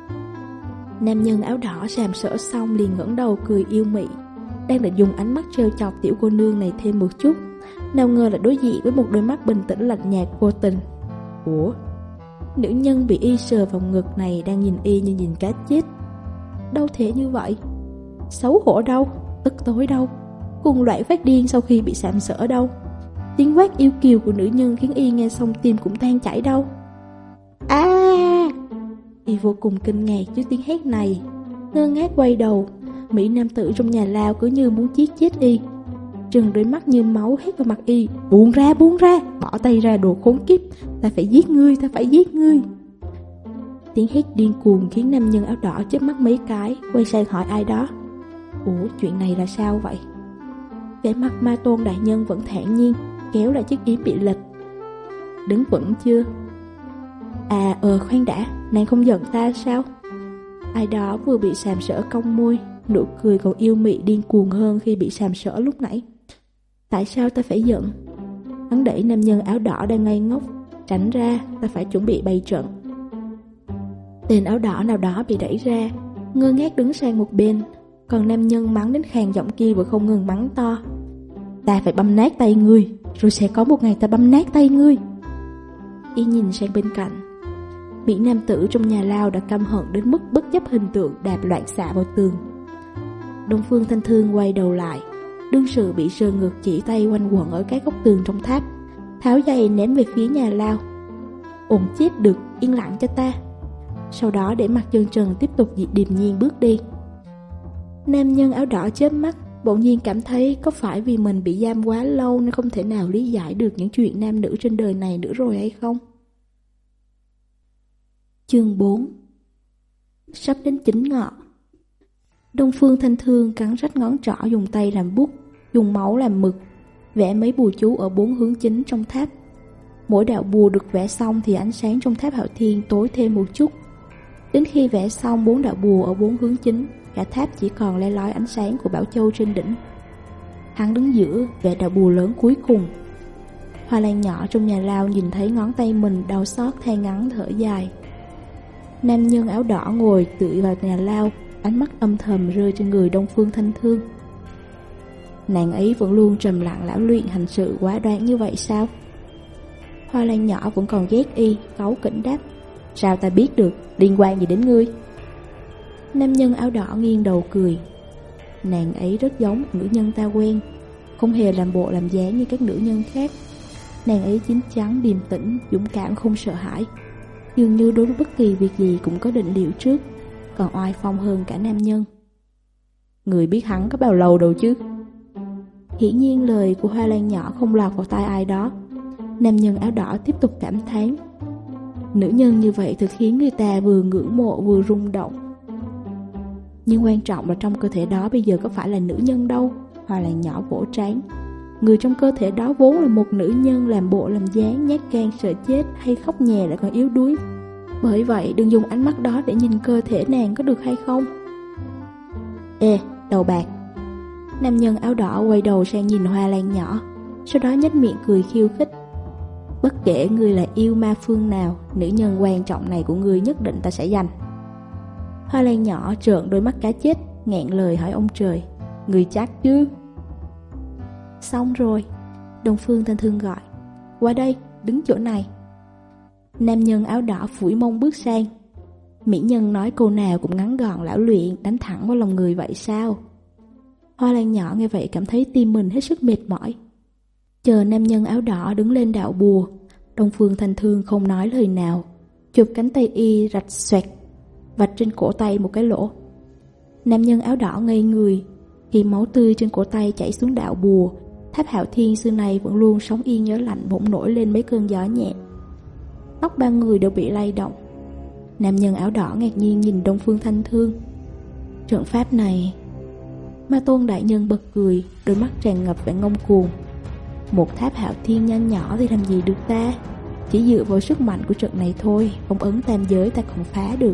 [SPEAKER 1] Nam nhân áo đỏ sàm sỡ xong liền ngẩng đầu cười yêu mị, đang định dùng ánh mắt trêu chọc tiểu cô nương này thêm một chút, nào ngờ lại đối diện với một đôi mắt bình tĩnh lạnh nhạt vô tình. Ủa? Nữ nhân bị y sờ vào ngực này đang nhìn y như nhìn cá chết. Đâu thể như vậy? Xấu hổ đâu? Tức tối đâu? Cùng loại phát điên sau khi bị sàm sỡ đâu? Tiếng quát yêu kiều của nữ nhân khiến y nghe xong tim cũng tan chảy đâu. Y vô cùng kinh ngạc trước tiếng hét này, ngơ ngác quay đầu. Mỹ nam tử trong nhà lao cứ như muốn giết chết y. trừng đôi mắt như máu hét vào mặt y: buông ra, bỏ tay ra đồ khốn kiếp, ta phải giết ngươi. Tiếng hét điên cuồng khiến nam nhân áo đỏ chớp mắt mấy cái, quay sang hỏi ai đó: ủa, chuyện này là sao vậy? Vẻ mặt Ma Tôn đại nhân vẫn thản nhiên, kéo lại chiếc yếm bị lệch. Đứng vững chưa? Khoan đã, nàng không giận ta sao? Ai đó vừa bị sàm sỡ cong môi, nụ cười còn yêu mị điên cuồng hơn khi bị sàm sỡ lúc nãy. Tại sao ta phải giận? Hắn đẩy nam nhân áo đỏ đang ngây ngốc: tránh ra, ta phải chuẩn bị bày trận. Tên áo đỏ nào đó bị đẩy ra, ngơ ngác đứng sang một bên, còn nam nhân mắng đến khàn giọng kia vừa không ngừng mắng to: ta phải băm nát tay ngươi, rồi sẽ có một ngày ta băm nát tay ngươi. Y nhìn sang bên cạnh, mỹ nam tử trong nhà lao đã căm hận đến mức bất chấp hình tượng đạp loạn xạ vào tường. Đông Phương Thanh Thương quay đầu lại, đương sự bị sờ ngược chỉ tay quanh quẩn ở các góc tường trong tháp, tháo giày ném về phía nhà lao. Ổn chết được, yên lặng cho ta. Sau đó để mặc chân trần tiếp tục điềm nhiên bước đi. Nam nhân áo đỏ chớp mắt, bỗng nhiên cảm thấy có phải vì mình bị giam quá lâu nên không thể nào lý giải được những chuyện nam nữ trên đời này nữa rồi hay không? Chương 4. Sắp đến chính ngọ. Đông Phương Thanh Thương cắn rách ngón trỏ, dùng tay làm bút, dùng máu làm mực, vẽ mấy bùa chú ở 4 hướng chính trong tháp. Mỗi đạo bùa được vẽ xong thì ánh sáng trong tháp Hạo Thiên tối thêm một chút. Đến khi vẽ xong 4 đạo bùa ở 4 hướng chính, cả tháp chỉ còn le lói ánh sáng của Bảo Châu trên đỉnh. Hắn đứng giữa, vẽ đạo bùa lớn cuối cùng. Hoa Lan nhỏ trong nhà lao nhìn thấy ngón tay mình, đau xót than ngắn thở dài. Nam nhân áo đỏ ngồi tựa vào nhà lao, ánh mắt âm thầm rơi trên người Đông Phương Thanh Thương. Nàng ấy vẫn luôn trầm lặng lão luyện, hành sự quá đoan như vậy sao? Hoa Lan nhỏ vẫn còn ghét y, cáu kỉnh đáp: sao ta biết được, liên quan gì đến ngươi? Nam nhân áo đỏ nghiêng đầu cười: nàng ấy rất giống nữ nhân ta quen, không hề làm bộ làm dáng như các nữ nhân khác. Nàng ấy chín chắn, điềm tĩnh, dũng cảm, không sợ hãi, dường như đối với bất kỳ việc gì cũng có định liệu trước, còn oai phong hơn cả nam nhân. Người biết hắn có bao lâu đâu chứ? Hiển nhiên lời của Hoa Lan nhỏ không lọt vào tai ai đó. Nam nhân áo đỏ tiếp tục cảm thán: nữ nhân như vậy thực khiến người ta vừa ngưỡng mộ vừa rung động. Nhưng quan trọng là trong cơ thể đó bây giờ có phải là nữ nhân đâu. Hoa Lan nhỏ vỗ trán: người trong cơ thể đó vốn là một nữ nhân, làm bộ làm dáng, nhát gan sợ chết hay khóc nhè lại còn yếu đuối. Bởi vậy đừng dùng ánh mắt đó để nhìn cơ thể nàng, có được hay không? Ê, đầu bạc! Nam nhân áo đỏ quay đầu sang nhìn Hoa Lan nhỏ, sau đó nhếch miệng cười khiêu khích: bất kể ngươi là yêu ma phương nào, nữ nhân quan trọng này của ngươi nhất định ta sẽ giành. Hoa Lan nhỏ trợn đôi mắt cá chết, nghẹn lời hỏi ông trời: ngươi chắc chứ? Xong rồi. Đông Phương Thanh Thương gọi: qua đây, đứng chỗ này. Nam nhân áo đỏ phủi mông bước sang. Mỹ nhân nói câu nào cũng ngắn gọn lão luyện, đánh thẳng vào lòng người vậy sao? Hoa Lan nhỏ nghe vậy cảm thấy tim mình hết sức mệt mỏi. Chờ nam nhân áo đỏ đứng lên đạo bùa, Đông Phương Thanh Thương không nói lời nào, chụp cánh tay y rạch xoẹt, vạch trên cổ tay một cái lỗ. Nam nhân áo đỏ ngây người, khi máu tươi trên cổ tay chảy xuống đạo bùa, tháp Hạo Thiên xưa nay vẫn luôn sóng yên nhớ lạnh bỗng nổi lên mấy cơn gió nhẹ. Tóc ba người đều bị lay động. Nam nhân áo đỏ ngạc nhiên nhìn Đông Phương Thanh Thương. Trận pháp này... Ma Tôn đại nhân bật cười, đôi mắt tràn ngập vẻ ngông cuồng. Một tháp Hạo Thiên nho nhỏ thì làm gì được ta? Chỉ dựa vào sức mạnh của trận này thôi, phong ấn tam giới ta còn phá được.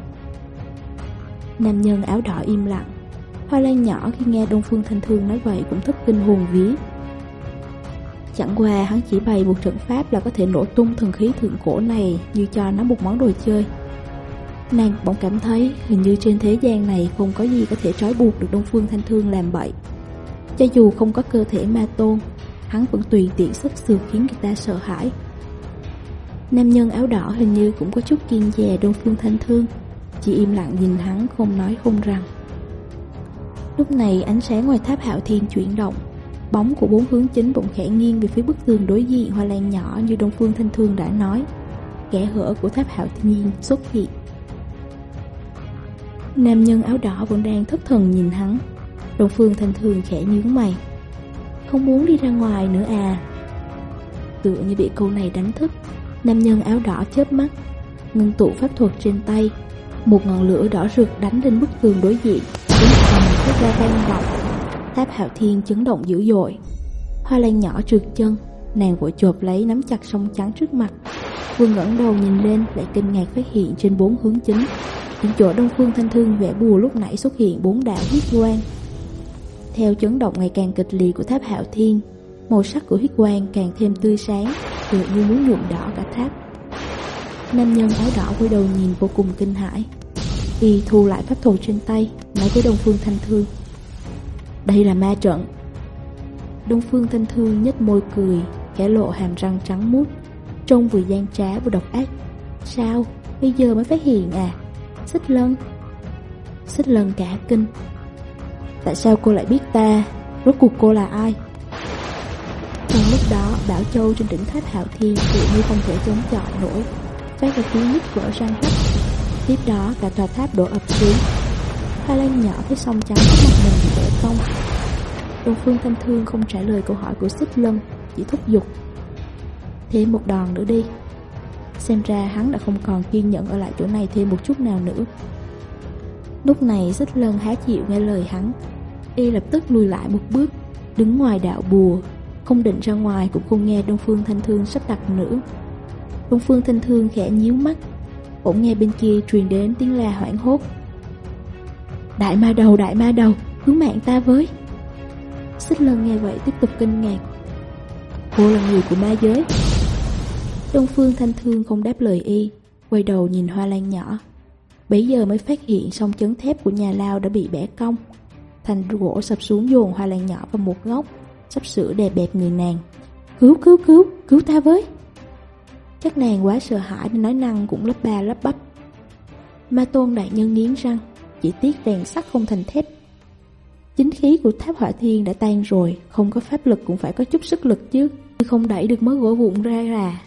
[SPEAKER 1] Nam nhân áo đỏ im lặng. Hoa Lan nhỏ khi nghe Đông Phương Thanh Thương nói vậy cũng thất kinh hồn vía. Chẳng qua hắn chỉ bày một trận pháp là có thể nổ tung thần khí thượng cổ này như cho nó một món đồ chơi. Nàng bỗng cảm thấy hình như trên thế gian này không có gì có thể trói buộc được Đông Phương Thanh Thương làm bậy. Cho dù không có cơ thể ma tôn, hắn vẫn tùy tiện sức sược khiến người ta sợ hãi. Nam nhân áo đỏ hình như cũng có chút kiêng dè Đông Phương Thanh Thương, chỉ im lặng nhìn hắn không nói không rằng. Lúc này ánh sáng ngoài tháp Hạo Thiên chuyển động, bóng của bốn hướng chính bỗng khẽ nghiêng về phía bức tường đối diện Hoa Lan nhỏ như Đông Phương Thanh Thương đã nói. Kẽ hở của tháp Hạo Thiên xuất hiện. Nam nhân áo đỏ vẫn đang thất thần nhìn hắn. Đông Phương Thanh Thương khẽ nhướng mày. Không muốn đi ra ngoài nữa à? Tựa như bị câu này đánh thức, nam nhân áo đỏ chớp mắt, ngưng tụ pháp thuật trên tay. Một ngọn lửa đỏ rực đánh lên bức tường đối diện, tiếng ầm phát ra vang vọng. Tháp Hạo Thiên chấn động dữ dội. Hoa Lan nhỏ trượt chân, nàng vội chộp lấy nắm chặt song trắng trước mặt. Vừa ngẩng đầu nhìn lên, lại kinh ngạc phát hiện trên 4 hướng chính, những chỗ Đông Phương Thanh Thương vẽ bùa lúc nãy xuất hiện 4 đạo huyết quang. Theo chấn động ngày càng kịch liệt của Tháp Hạo Thiên, màu sắc của huyết quang càng thêm tươi sáng, tựa như muốn nhuộm đỏ cả tháp. Nam nhân áo đỏ quay đầu nhìn vô cùng kinh hãi. Y thu lại pháp thuật trên tay, nói với Đông Phương Thanh Thương: đây là ma trận. Đông Phương Thanh Thương nhếch môi cười, khẽ lộ hàm răng trắng muốt, trông vừa gian trá vừa độc ác. Sao, bây giờ mới phát hiện à? Xích Lân. Xích Lân cả kinh. Tại sao cô lại biết ta? Rốt cuộc cô là ai? Trong lúc đó, Bảo Châu trên đỉnh tháp Hạo Thiên tự như không thể chống chọi nổi, phát ra tiếng nứt vỡ răng rắc. Tiếp đó cả tòa tháp đổ ập xuống. Hoa Lan nhỏ thấy song trắng trước mặt mình bị bẻ cong. Đông Phương Thanh Thương không trả lời câu hỏi của Xích Lân, chỉ thúc giục: thêm một đòn nữa đi. Xem ra hắn đã không còn kiên nhẫn ở lại chỗ này thêm một chút nào nữa. Lúc này Xích Lân há chịu nghe lời hắn. Y lập tức lùi lại một bước, đứng ngoài đạo bùa, không định ra ngoài cũng không nghe Đông Phương Thanh Thương sắp đặt nữa. Đông Phương Thanh Thương khẽ nhíu mắt, bỗng nghe bên kia truyền đến tiếng la hoảng hốt: đại ma đầu, cứu mạng ta với. Xích Lân nghe vậy tiếp tục kinh ngạc: cô là người của ma giới? Đông Phương Thanh Thương không đáp lời y, quay đầu nhìn Hoa Lan nhỏ. Bấy giờ mới phát hiện song chấn thép của nhà lao đã bị bẻ cong, thành gỗ sập xuống dồn Hoa Lan nhỏ vào một góc, sắp sửa đè bẹp người nàng. Cứu ta với. Chắc nàng quá sợ hãi nên nói năng cũng lắp ba lắp bắp. Ma Tôn đại nhân nghiến răng, chỉ tiếc rèn sắt không thành thép. Chính khí của tháp Hỏa Thiên đã tan rồi, không có pháp lực cũng phải có chút sức lực chứ, không đẩy được mớ gỗ vụn ra.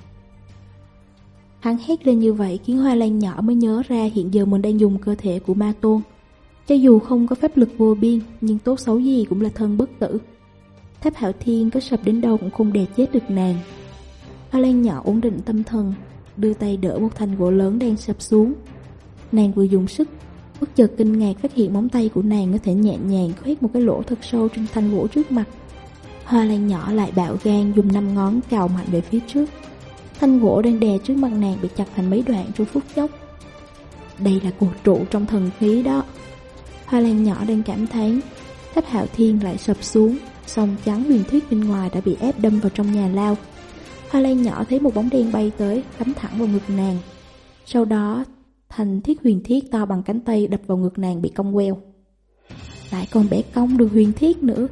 [SPEAKER 1] Hắn hét lên như vậy khiến Hoa Lan nhỏ mới nhớ ra hiện giờ mình đang dùng cơ thể của Ma Tôn. Cho dù không có pháp lực vô biên, nhưng tốt xấu gì cũng là thân bất tử. Tháp Hạo Thiên có sập đến đâu cũng không đè chết được nàng. Hoa Lan nhỏ ổn định tâm thần, đưa tay đỡ một thanh gỗ lớn đang sập xuống. Nàng vừa dùng sức, bất chợt kinh ngạc phát hiện móng tay của nàng có thể nhẹ nhàng khoét một cái lỗ thật sâu trên thanh gỗ trước mặt. Hoa Lan nhỏ lại bạo gan dùng 5 ngón cào mạnh về phía trước. Thanh gỗ đang đè trước mặt nàng bị chặt thành mấy đoạn trong phút chốc. Đây là cột trụ trong thần khí đó. Hoa Lan nhỏ đang cảm thán. Tháp Hạo Thiên lại sập xuống, song trắng huyền thiết bên ngoài đã bị ép đâm vào trong nhà lao. Hoa Lan nhỏ thấy một bóng đen bay tới, cắm thẳng vào ngực nàng. Sau đó thành thiết huyền thiết to bằng cánh tay đập vào ngực nàng bị cong queo. Lại còn bẻ cong được huyền thiết nữa.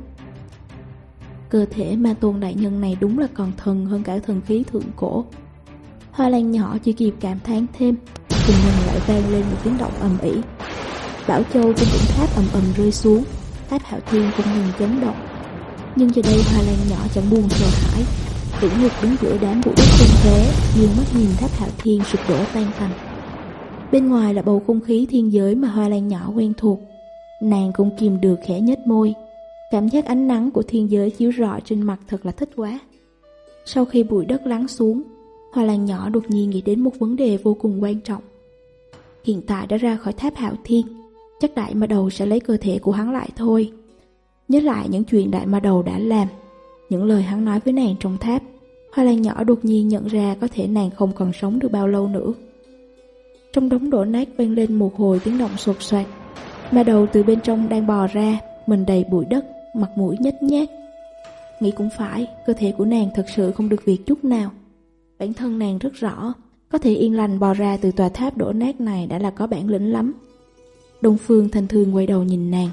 [SPEAKER 1] Cơ thể Ma Tôn đại nhân này đúng là còn thần hơn cả thần khí thượng cổ. Hoa Lan nhỏ chỉ kịp cảm thán thêm, cùng mình lại vang lên một tiếng động ầm ĩ. Bảo Châu trên đỉnh tháp ầm rơi xuống, tháp Hạo Thiên cũng ngừng chấn động. Nhưng giờ đây Hoa Lan nhỏ chẳng buồn sợ hãi, vững ngực đứng giữa đám bụi đất tung thế, dương mắt nhìn tháp Hạo Thiên sụp đổ tan tành. Bên ngoài là bầu không khí thiên giới mà Hoa Lan nhỏ quen thuộc. Nàng cũng kìm được khẽ nhếch môi. Cảm giác ánh nắng của thiên giới chiếu rọi trên mặt thật là thích quá. Sau khi bụi đất lắng xuống, Hoa Lan nhỏ đột nhiên nghĩ đến một vấn đề vô cùng quan trọng. Hiện tại đã ra khỏi tháp Hạo Thiên, chắc Đại Ma Đầu sẽ lấy cơ thể của hắn lại thôi. Nhớ lại những chuyện Đại Ma Đầu đã làm, những lời hắn nói với nàng trong tháp, Hoa Lan nhỏ đột nhiên nhận ra có thể nàng không còn sống được bao lâu nữa. Trong đống đổ nát vang lên một hồi tiếng động sột soạt. Ma Đầu từ bên trong đang bò ra, mình đầy bụi đất, mặt mũi nhếch nhác. Nghĩ cũng phải, cơ thể của nàng thật sự không được việc chút nào. Bản thân nàng rất rõ, có thể yên lành bò ra từ tòa tháp đổ nát này đã là có bản lĩnh lắm. Đông Phương Thanh Thương quay đầu nhìn nàng.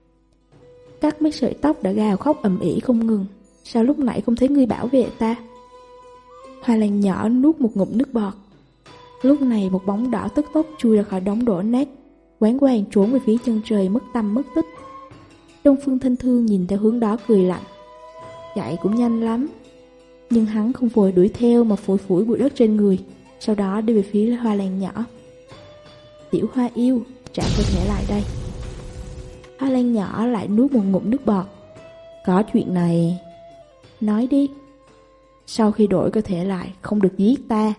[SPEAKER 1] Cắt mấy sợi tóc đã gào khóc ầm ĩ không ngừng. Sao lúc nãy không thấy ngươi bảo vệ ta? Hoa Lan nhỏ nuốt một ngụm nước bọt. Lúc này một bóng đỏ tức tốc chui ra khỏi đống đổ nát, quán quàng trốn về phía chân trời mất tâm mất tích. Đông Phương Thanh Thương nhìn theo hướng đó cười lạnh. Chạy cũng nhanh lắm. Nhưng hắn không vội đuổi theo mà phủi phủi bụi đất trên người, sau đó đi về phía Hoa Lan nhỏ. Tiểu Hoa yêu, trả cơ thể lại đây. Hoa Lan nhỏ lại nuốt một ngụm nước bọt. Có chuyện này, nói đi. Sau khi đổi cơ thể lại, không được giết ta.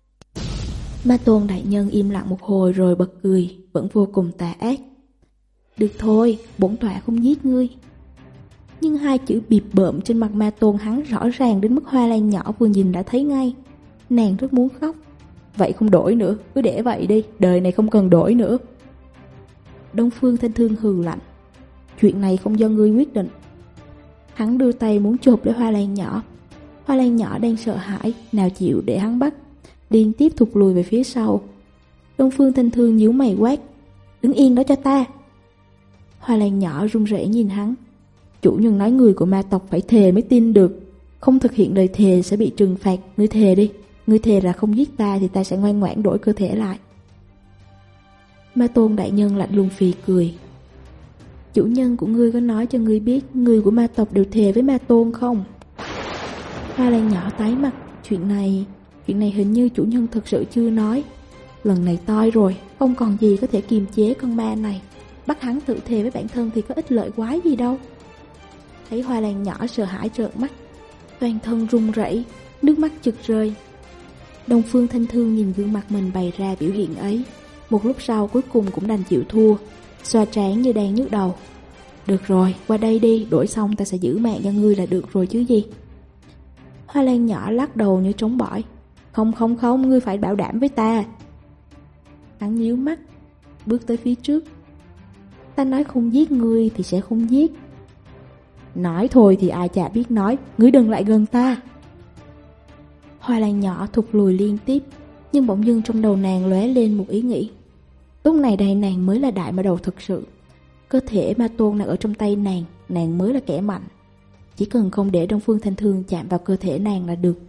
[SPEAKER 1] Ma Tôn đại nhân im lặng một hồi rồi bật cười, vẫn vô cùng tà ác. Được thôi, bổn tọa không giết ngươi. Nhưng hai chữ bịp bợm trên mặt Ma Tôn hắn rõ ràng đến mức Hoa Lan nhỏ vừa nhìn đã thấy ngay. Nàng rất muốn khóc. Vậy không đổi nữa, cứ để vậy đi, đời này không cần đổi nữa. Đông Phương Thanh Thương hừ lạnh. Chuyện này không do ngươi quyết định. Hắn đưa tay muốn chộp lấy Hoa Lan nhỏ. Hoa Lan nhỏ đang sợ hãi, nào chịu để hắn bắt, liên tiếp thụt lùi về phía sau. Đông Phương Thanh Thương nhíu mày quát. Đứng yên đó cho ta. Hoa Lan nhỏ run rẩy nhìn hắn. Chủ nhân nói người của ma tộc phải thề mới tin được. Không thực hiện lời thề sẽ bị trừng phạt. Ngươi thề đi. Ngươi thề là không giết ta thì ta sẽ ngoan ngoãn đổi cơ thể lại. Ma Tôn đại nhân lạnh lùng phì cười. Chủ nhân của ngươi có nói cho ngươi biết người của ma tộc đều thề với Ma Tôn không? Hoa Lan nhỏ tái mặt. Chuyện này hình như chủ nhân thật sự chưa nói. Lần này toi rồi, không còn gì có thể kiềm chế con ma này. Bắt hắn tự thề với bản thân thì có ích lợi quái gì đâu. Thấy Hoa Lan nhỏ sợ hãi trợn mắt, toàn thân run rẩy, nước mắt trực rơi. Đông Phương Thanh Thương nhìn gương mặt mình bày ra biểu hiện ấy, một lúc sau cuối cùng cũng đành chịu thua, xoa trán như đang nhức đầu. Được rồi, qua đây đi, đổi xong ta sẽ giữ mạng cho ngươi là được rồi chứ gì. Hoa Lan nhỏ lắc đầu như trống bỏi. Không, ngươi phải bảo đảm với ta. Hắn nhíu mắt, bước tới phía trước. Ta nói không giết ngươi thì sẽ không giết. Nói thôi thì ai chả biết nói, ngươi đừng lại gần ta. Hoa Lan nhỏ thụt lùi liên tiếp, nhưng bỗng dưng trong đầu nàng lóe lên một ý nghĩ. Lúc này đây nàng mới là đại ma đầu thực sự. Cơ thể Ma Tôn đang ở trong tay nàng mới là kẻ mạnh. Chỉ cần không để Đông Phương Thanh Thương chạm vào cơ thể nàng là được.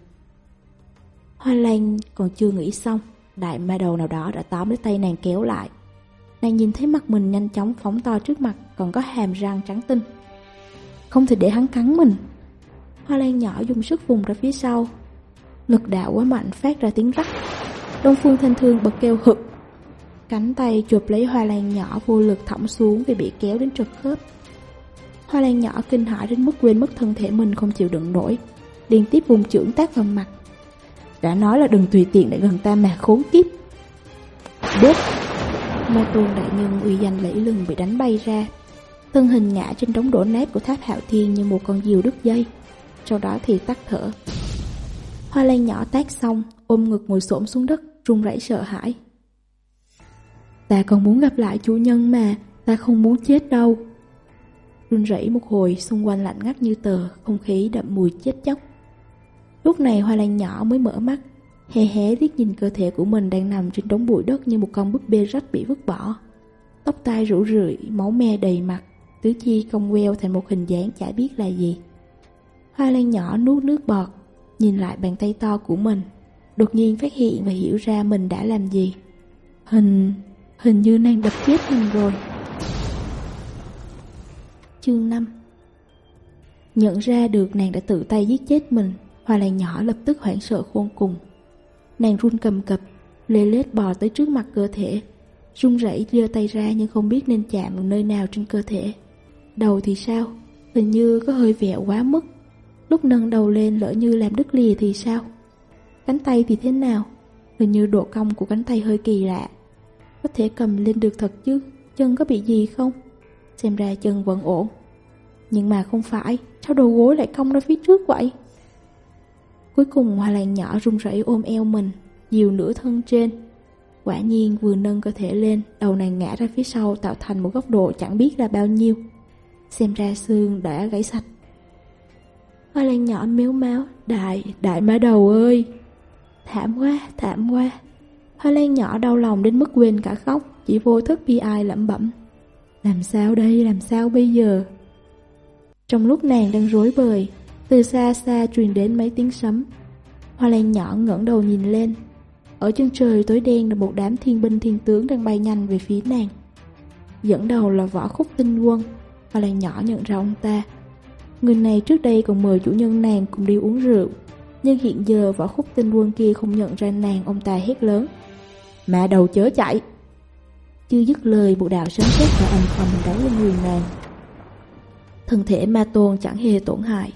[SPEAKER 1] Hoa Lan còn chưa nghĩ xong, đại ma đầu nào đó đã tóm lấy tay nàng kéo lại. Nàng nhìn thấy mặt mình nhanh chóng phóng to trước mặt, còn có hàm răng trắng tinh. Không thể để hắn cắn mình. Hoa Lan nhỏ dùng sức vùng ra phía sau. Lực đạo quá mạnh phát ra tiếng rắc. Đông Phương Thanh Thương bật kêu hực. Cánh tay chụp lấy Hoa Lan nhỏ vô lực thõng xuống vì bị kéo đến trật khớp. Hoa Lan nhỏ kinh hãi đến mức quên mất thân thể mình không chịu đựng nổi, liên tiếp vùng chưởng tát vào mặt. Đã nói là đừng tùy tiện để gần ta mà khốn kiếp. Bốp! Ma Tôn đại nhân uy danh lẫy lừng bị đánh bay ra, thân hình ngã trên đống đổ nát của tháp Hạo Thiên như một con diều đứt dây, sau đó thì tắt thở. Hoa Lan nhỏ tát xong, ôm ngực ngồi xổm xuống đất, run rẩy sợ hãi. Ta còn muốn gặp lại chủ nhân mà, ta không muốn chết đâu. Run rẩy một hồi, xung quanh lạnh ngắt như tờ, không khí đậm mùi chết chóc. Lúc này Hoa Lan nhỏ mới mở mắt, hé hé liếc nhìn cơ thể của mình đang nằm trên đống bụi đất như một con búp bê rách bị vứt bỏ. Tóc tai rủ rượi, máu me đầy mặt, tứ chi cong queo thành một hình dáng chả biết là gì. Hoa Lan nhỏ nuốt nước bọt, nhìn lại bàn tay to của mình, đột nhiên phát hiện và hiểu ra mình đã làm gì. Hình như nàng đập chết mình rồi. Chương 5. Nhận ra được nàng đã tự tay giết chết mình, Hoa Lan nhỏ lập tức hoảng sợ khôn cùng. Nàng run cầm cập, lê lết bò tới trước mặt cơ thể, run rẩy giơ tay ra nhưng không biết nên chạm vào nơi nào trên cơ thể. Đầu thì sao? Hình như có hơi vẹo quá mức. Lúc nâng đầu lên lỡ như làm đứt lìa thì sao? Cánh tay thì thế nào? Hình như độ cong của cánh tay hơi kỳ lạ. Có thể cầm lên được thật chứ? Chân có bị gì không? Xem ra chân vẫn ổn. Nhưng mà không phải, sao đầu gối lại cong ra phía trước vậy? Cuối cùng Hoa Lan nhỏ run rẩy ôm eo mình, dìu nửa thân trên. Quả nhiên vừa nâng cơ thể lên, đầu nàng ngã ra phía sau tạo thành một góc độ chẳng biết là bao nhiêu. Xem ra xương đã gãy sạch. Hoa Lan nhỏ mếu máo, đại má đầu ơi! Thảm quá! Hoa Lan nhỏ đau lòng đến mức quên cả khóc, chỉ vô thức bi ai lẩm bẩm. Làm sao đây, làm sao bây giờ? Trong lúc nàng đang rối bời, từ xa xa truyền đến mấy tiếng sấm. Hoa Lan nhỏ ngẩng đầu nhìn lên. Ở chân trời tối đen là một đám thiên binh thiên tướng đang bay nhanh về phía nàng. Dẫn đầu là Võ Khúc Tinh Quân. Hoa Lan nhỏ nhận ra ông ta. Người này trước đây còn mời chủ nhân nàng cùng đi uống rượu, nhưng hiện giờ Võ Khúc Tinh Quân kia không nhận ra nàng. Ông ta hét lớn. Mẹ đầu chớ chạy! Chưa dứt lời, một đạo sấm sét và ầm ầm đánh lên người nàng. Thân thể Ma Tôn chẳng hề tổn hại,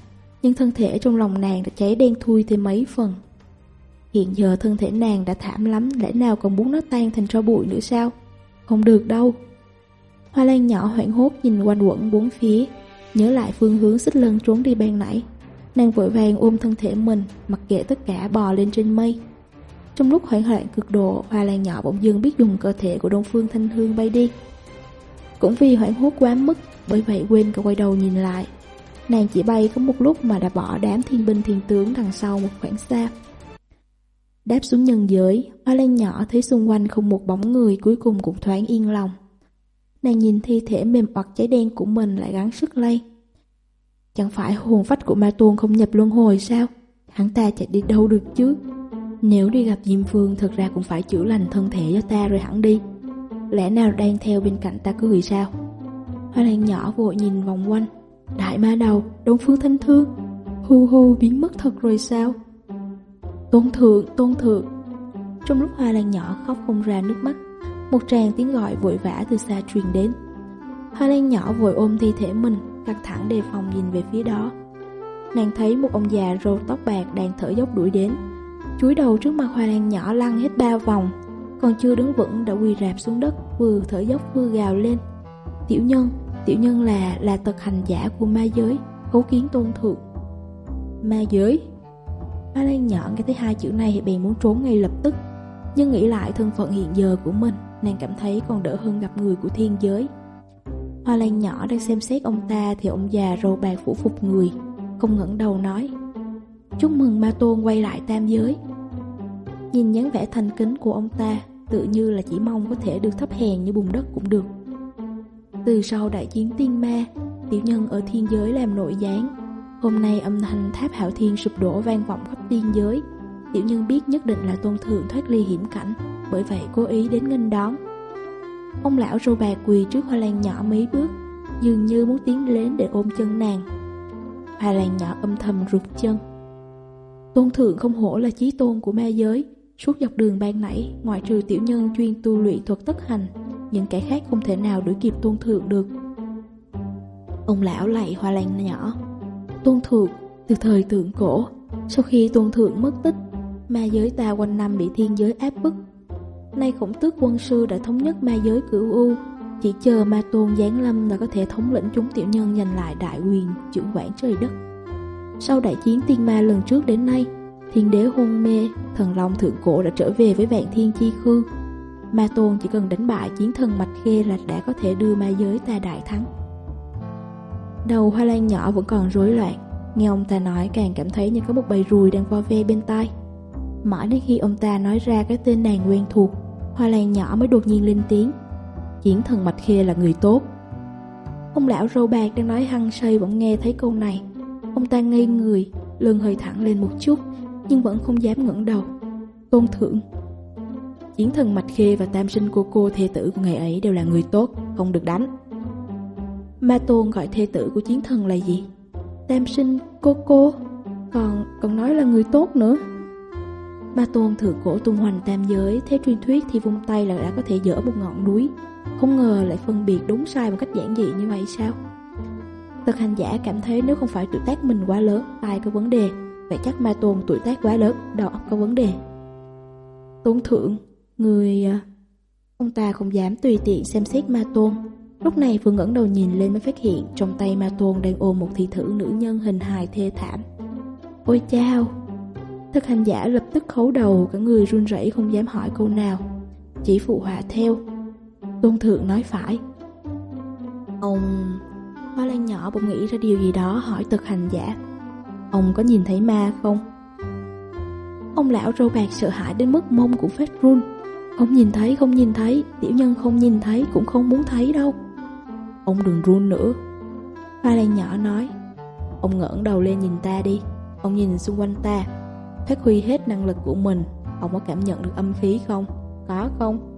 [SPEAKER 1] nhưng thân thể trong lòng nàng đã cháy đen thui thêm mấy phần. Hiện giờ thân thể nàng đã thảm lắm, lẽ nào còn muốn nó tan thành tro bụi nữa sao? Không được đâu. Hoa Lan nhỏ hoảng hốt nhìn quanh quẩn bốn phía, nhớ lại phương hướng Xích Lân trốn đi ban nãy. Nàng vội vàng ôm thân thể mình, mặc kệ tất cả bò lên trên mây. Trong lúc hoảng loạn cực độ, Hoa Lan nhỏ bỗng dưng biết dùng cơ thể của Đông Phương Thanh Hương bay đi. Cũng vì hoảng hốt quá mức, bởi vậy quên cả quay đầu nhìn lại. Nàng chỉ bay có một lúc mà đã bỏ đám thiên binh thiên tướng đằng sau một khoảng xa. Đáp xuống nhân giới, Hoa Lan nhỏ thấy xung quanh không một bóng người, cuối cùng cũng thoáng yên lòng. Nàng nhìn thi thể mềm oặt cháy đen của mình lại gắng sức lay. Chẳng phải hồn phách của Ma Tôn không nhập luân hồi sao? Hắn ta chạy đi đâu được chứ? Nếu đi gặp Diêm Vương thật ra cũng phải chữa lành thân thể cho ta rồi hẳn đi. Lẽ nào đang theo bên cạnh ta cười sao? Hoa Lan nhỏ vội nhìn vòng quanh. Đại ma đầu, Đông Phương Thanh Thương, hu hu biến mất thật rồi sao? Tôn thượng, tôn thượng. Trong lúc Hoa Lan nhỏ khóc không ra nước mắt, một tràng tiếng gọi vội vã từ xa truyền đến. Hoa Lan nhỏ vội ôm thi thể mình, căng thẳng đề phòng nhìn về phía đó. Nàng thấy một ông già râu tóc bạc đang thở dốc đuổi đến, chúi đầu trước mặt Hoa Lan nhỏ lăn hết 3 vòng, còn chưa đứng vững đã quỳ rạp xuống đất, vừa thở dốc vừa gào lên. Tiểu nhân là tật hành giả của ma giới, khấu kiến tôn thượng. Ma giới? Hoa Lan nhỏ nghe thấy 2 chữ này thì bèn muốn trốn ngay lập tức, nhưng nghĩ lại thân phận hiện giờ của mình, nàng cảm thấy còn đỡ hơn gặp người của thiên giới. Hoa Lan nhỏ đang xem xét ông ta thì ông già râu bạc phủ phục người, không ngẩng đầu nói: Chúc mừng Ma Tôn quay lại tam giới. Nhìn dáng vẻ thành kính của ông ta, tự như là chỉ mong có thể được thấp hèn như bùn đất cũng được. Từ sau đại chiến tiên ma, tiểu nhân ở thiên giới làm nội gián. Hôm nay âm thanh tháp Hạo Thiên sụp đổ vang vọng khắp tiên giới. Tiểu nhân biết nhất định là tôn thượng thoát ly hiểm cảnh, bởi vậy cố ý đến nghênh đón. Ông lão râu bạc quỳ trước Hoa Lan nhỏ mấy bước, dường như muốn tiến đến để ôm chân nàng. Hoa Lan nhỏ âm thầm rụt chân. Tôn thượng không hổ là chí tôn của ma giới. Suốt dọc đường ban nãy, ngoại trừ tiểu nhân chuyên tu luyện thuật tất hành, những kẻ khác không thể nào đuổi kịp tôn thượng được. Ông lão lạy Hoa Lan nhỏ. Tôn thượng, từ thời thượng cổ, sau khi tôn thượng mất tích, ma giới ta quanh năm bị thiên giới áp bức. Nay Khổng Tước quân sư đã thống nhất ma giới Cửu U, chỉ chờ Ma Tôn giáng lâm là có thể thống lĩnh chúng tiểu nhân giành lại đại quyền trưởng quản trời đất. Sau đại chiến tiên ma lần trước đến nay, thiên đế hôn mê, thần long thượng cổ đã trở về với vạn thiên chi khư. Ma Tôn chỉ cần đánh bại chiến thần Mạch Khê là đã có thể đưa ma giới ta đại thắng. Đầu Hoa Lan nhỏ vẫn còn rối loạn, nghe ông ta nói càng cảm thấy như có một bầy ruồi đang vo ve bên tai. Mãi đến khi ông ta nói ra cái tên nàng quen thuộc, Hoa Lan nhỏ mới đột nhiên lên tiếng: Chiến thần Mạch Khê là người tốt. Ông lão râu bạc đang nói hăng say bỗng nghe thấy câu này. Ông ta ngây người, lưng hơi thẳng lên một chút, nhưng vẫn không dám ngẩng đầu. Tôn thượng, chiến thần Mạch Khê và tam sinh cô thê tử của ngày ấy đều là người tốt, không được đánh. Ma Tôn gọi thê tử của chiến thần là gì? Tam sinh cô, còn nói là người tốt nữa. Ma Tôn thượng cổ tung hoành tam giới, theo truyền thuyết thì vung tay là đã có thể dỡ một ngọn núi. Không ngờ lại phân biệt đúng sai một cách giản dị như vậy sao? Tật hành giả cảm thấy nếu không phải tuổi tác mình quá lớn, tai có vấn đề, vậy chắc Ma Tôn tuổi tác quá lớn, đầu óc có vấn đề. Tôn thượng, người... Ông ta không dám tùy tiện xem xét Ma Tôn. Lúc này vừa ngẩng đầu nhìn lên mới phát hiện trong tay Ma Tôn đang ôm một thi thể nữ nhân hình hài thê thảm. Ôi chao! Thực hành giả lập tức khấu đầu, cả người run rẩy không dám hỏi câu nào, chỉ phụ họa theo. Tôn thượng nói phải. Ông... Hoa Lan nhỏ bỗng nghĩ ra điều gì đó hỏi thực hành giả: Ông có nhìn thấy ma không? Ông lão râu bạc sợ hãi đến mức mông cũng phát run. Không nhìn thấy, tiểu nhân không nhìn thấy, cũng không muốn thấy đâu. Ông đừng run nữa. Hoa Lan nhỏ nói: Ông ngẩng đầu lên nhìn ta đi. Ông nhìn xung quanh ta, phát huy hết năng lực của mình. Ông có cảm nhận được âm khí không? Có không?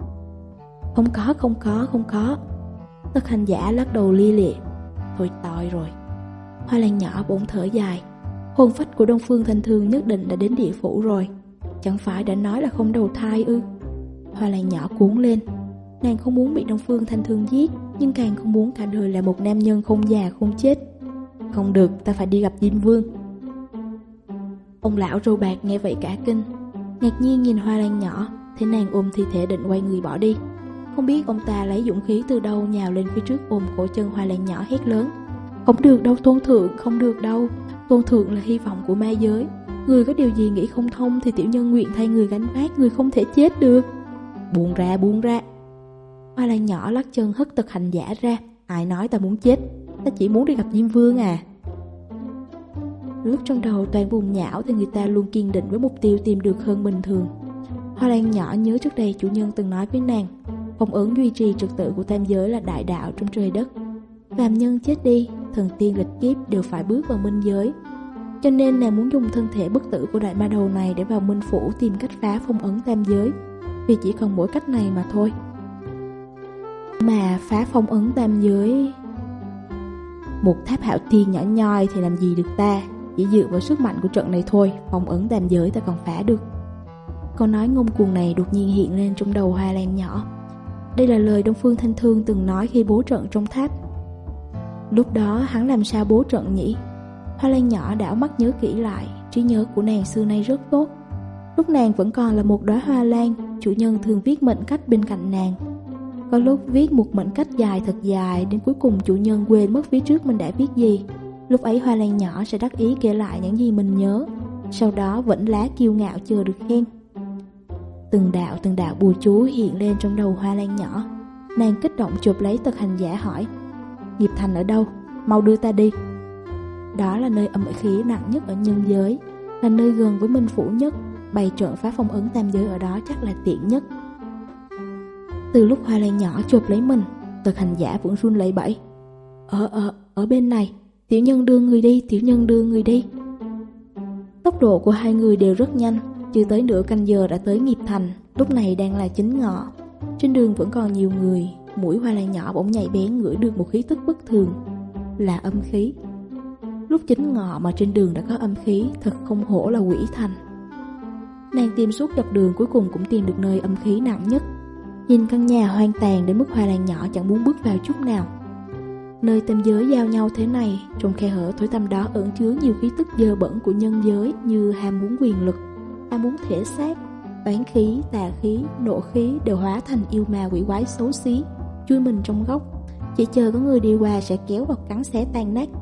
[SPEAKER 1] Không có. Tất hành giả lắc đầu lia lịa. Thôi tội rồi. Hoa Lan nhỏ bỗng thở dài. Hồn phách của Đông Phương Thanh Thương nhất định đã đến địa phủ rồi. Chẳng phải đã nói là không đầu thai ư? Hoa Lan nhỏ cuốn lên. Nàng không muốn bị Đông Phương Thanh Thương giết, nhưng càng không muốn cả đời là một nam nhân không già không chết. Không được, ta phải đi gặp Diêm Vương. Ông lão râu bạc nghe vậy cả kinh, ngạc nhiên nhìn Hoa Lan nhỏ, thấy nàng ôm thi thể định quay người bỏ đi. Không biết ông ta lấy dũng khí từ đâu nhào lên phía trước ôm cổ chân Hoa Lan nhỏ hét lớn: Không được đâu tôn thượng, không được đâu. Tôn thượng là hy vọng của ma giới. Người có điều gì nghĩ không thông thì tiểu nhân nguyện thay người gánh vác, người không thể chết được. Buông ra, buông ra. Hoa Lan nhỏ lắc chân hất tật hành giả ra. Ai nói ta muốn chết, ta chỉ muốn đi gặp Diêm Vương à. Lúc trong đầu toàn vùng nhão thì người ta luôn kiên định với mục tiêu tìm được hơn bình thường. Hoa Lan nhỏ nhớ trước đây chủ nhân từng nói với nàng, phong ấn duy trì trật tự của tam giới là đại đạo trong trời đất. Phàm nhân chết đi, thần tiên lịch kiếp đều phải bước vào minh giới. Cho nên nàng muốn dùng thân thể bất tử của đại ma đầu này để vào minh phủ tìm cách phá phong ấn tam giới, vì chỉ còn mỗi cách này mà thôi. Mà phá phong ấn tam giới, một tháp hạo tiên nhỏ nhoi thì làm gì được ta. Chỉ dựa vào sức mạnh của trận này thôi, phong ấn tam giới ta còn phá được. Câu nói ngông cuồng này đột nhiên hiện lên trong đầu Hoa Lan nhỏ. Đây là lời Đông Phương Thanh Thương từng nói khi bố trận trong tháp. Lúc đó hắn làm sao bố trận nhỉ? Hoa Lan nhỏ đảo mắt nhớ kỹ lại, trí nhớ của nàng xưa nay rất tốt. Lúc nàng vẫn còn là một đóa hoa lan, chủ nhân thường viết mệnh cách bên cạnh nàng. Có lúc viết một mệnh cách dài thật dài, đến cuối cùng chủ nhân quên mất phía trước mình đã viết gì. Lúc ấy Hoa Lan nhỏ sẽ đắc ý kể lại những gì mình nhớ, sau đó vẫn lá kiêu ngạo chờ được khen. Từng đạo bùa chú hiện lên trong đầu Hoa Lan nhỏ. Nàng kích động chụp lấy tật hành giả hỏi: Nghiệp thành ở đâu? Mau đưa ta đi. Đó là nơi âm khí nặng nhất ở nhân giới, là nơi gần với minh phủ nhất. Bày trận phá phong ấn tam giới ở đó chắc là tiện nhất. Từ lúc Hoa Lan nhỏ chụp lấy mình, tật hành giả vẫn run lẩy bẩy: Ở bên này, tiểu nhân đưa người đi, tiểu nhân đưa người đi. Tốc độ của hai người đều rất nhanh, chưa tới nửa canh giờ đã tới nghiệp thành. Lúc này đang là chính ngọ, trên đường vẫn còn nhiều người. Mũi Hoa Lan nhỏ bỗng nhạy bén ngửi được một khí tức bất thường, là âm khí. Lúc chính ngọ mà trên đường đã có âm khí, thật không hổ là quỷ thành. Nàng tìm suốt dọc đường, cuối cùng cũng tìm được nơi âm khí nặng nhất. Nhìn căn nhà hoang tàn đến mức Hoa Lan nhỏ chẳng muốn bước vào chút nào. Nơi tam giới giao nhau thế này, trong khe hở tối tăm đó ẩn chứa nhiều khí tức dơ bẩn của nhân giới, như ham muốn quyền lực, ham muốn thể xác, oán khí, tà khí, nộ khí đều hóa thành yêu ma quỷ quái xấu xí, chui mình trong góc, chỉ chờ có người đi qua sẽ kéo vào cắn xé tan nát.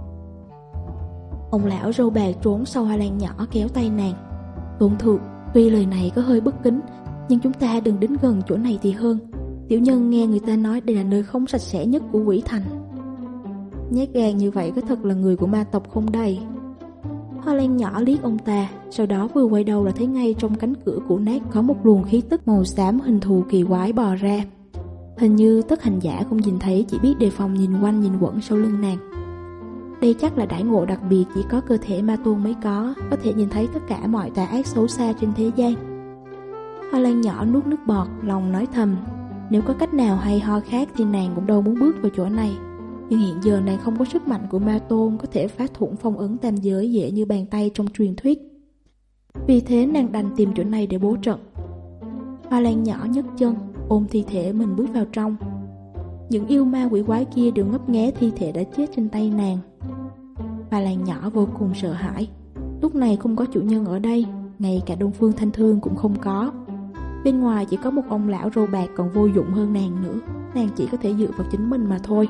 [SPEAKER 1] Ông lão râu bạc trốn sau Hoa Lan nhỏ kéo tay nàng: Tôn thượng, tuy lời này có hơi bất kính, nhưng chúng ta đừng đến gần chỗ này thì hơn. Tiểu nhân nghe người ta nói đây là nơi không sạch sẽ nhất của quỷ thành. Nhát gan như vậy có thật là người của ma tộc không đây? Hoa Lan nhỏ liếc ông ta, sau đó vừa quay đầu là thấy ngay trong cánh cửa cũ nát có một luồng khí tức màu xám hình thù kỳ quái bò ra. Hình như tất hành giả không nhìn thấy, chỉ biết đề phòng nhìn quanh nhìn quẩn sau lưng nàng. Đây chắc là đãi ngộ đặc biệt chỉ có cơ thể ma tôn mới có thể nhìn thấy tất cả mọi tà ác xấu xa trên thế gian. Hoa Lan nhỏ nuốt nước bọt, lòng nói thầm, nếu có cách nào hay ho khác thì nàng cũng đâu muốn bước vào chỗ này. Nhưng hiện giờ nàng không có sức mạnh của ma tôn có thể phá thủng phong ấn tam giới dễ như bàn tay trong truyền thuyết. Vì thế nàng đành tìm chỗ này để bố trận. Hoa Lan nhỏ nhấc chân, ôm thi thể mình bước vào trong. Những yêu ma quỷ quái kia đều ngấp nghé thi thể đã chết trên tay nàng. Hoa Lan nhỏ vô cùng sợ hãi. Lúc này không có chủ nhân ở đây, ngay cả Đông Phương Thanh Thương cũng không có. Bên ngoài chỉ có một ông lão râu bạc còn vô dụng hơn nàng nữa. Nàng chỉ có thể dựa vào chính mình mà thôi.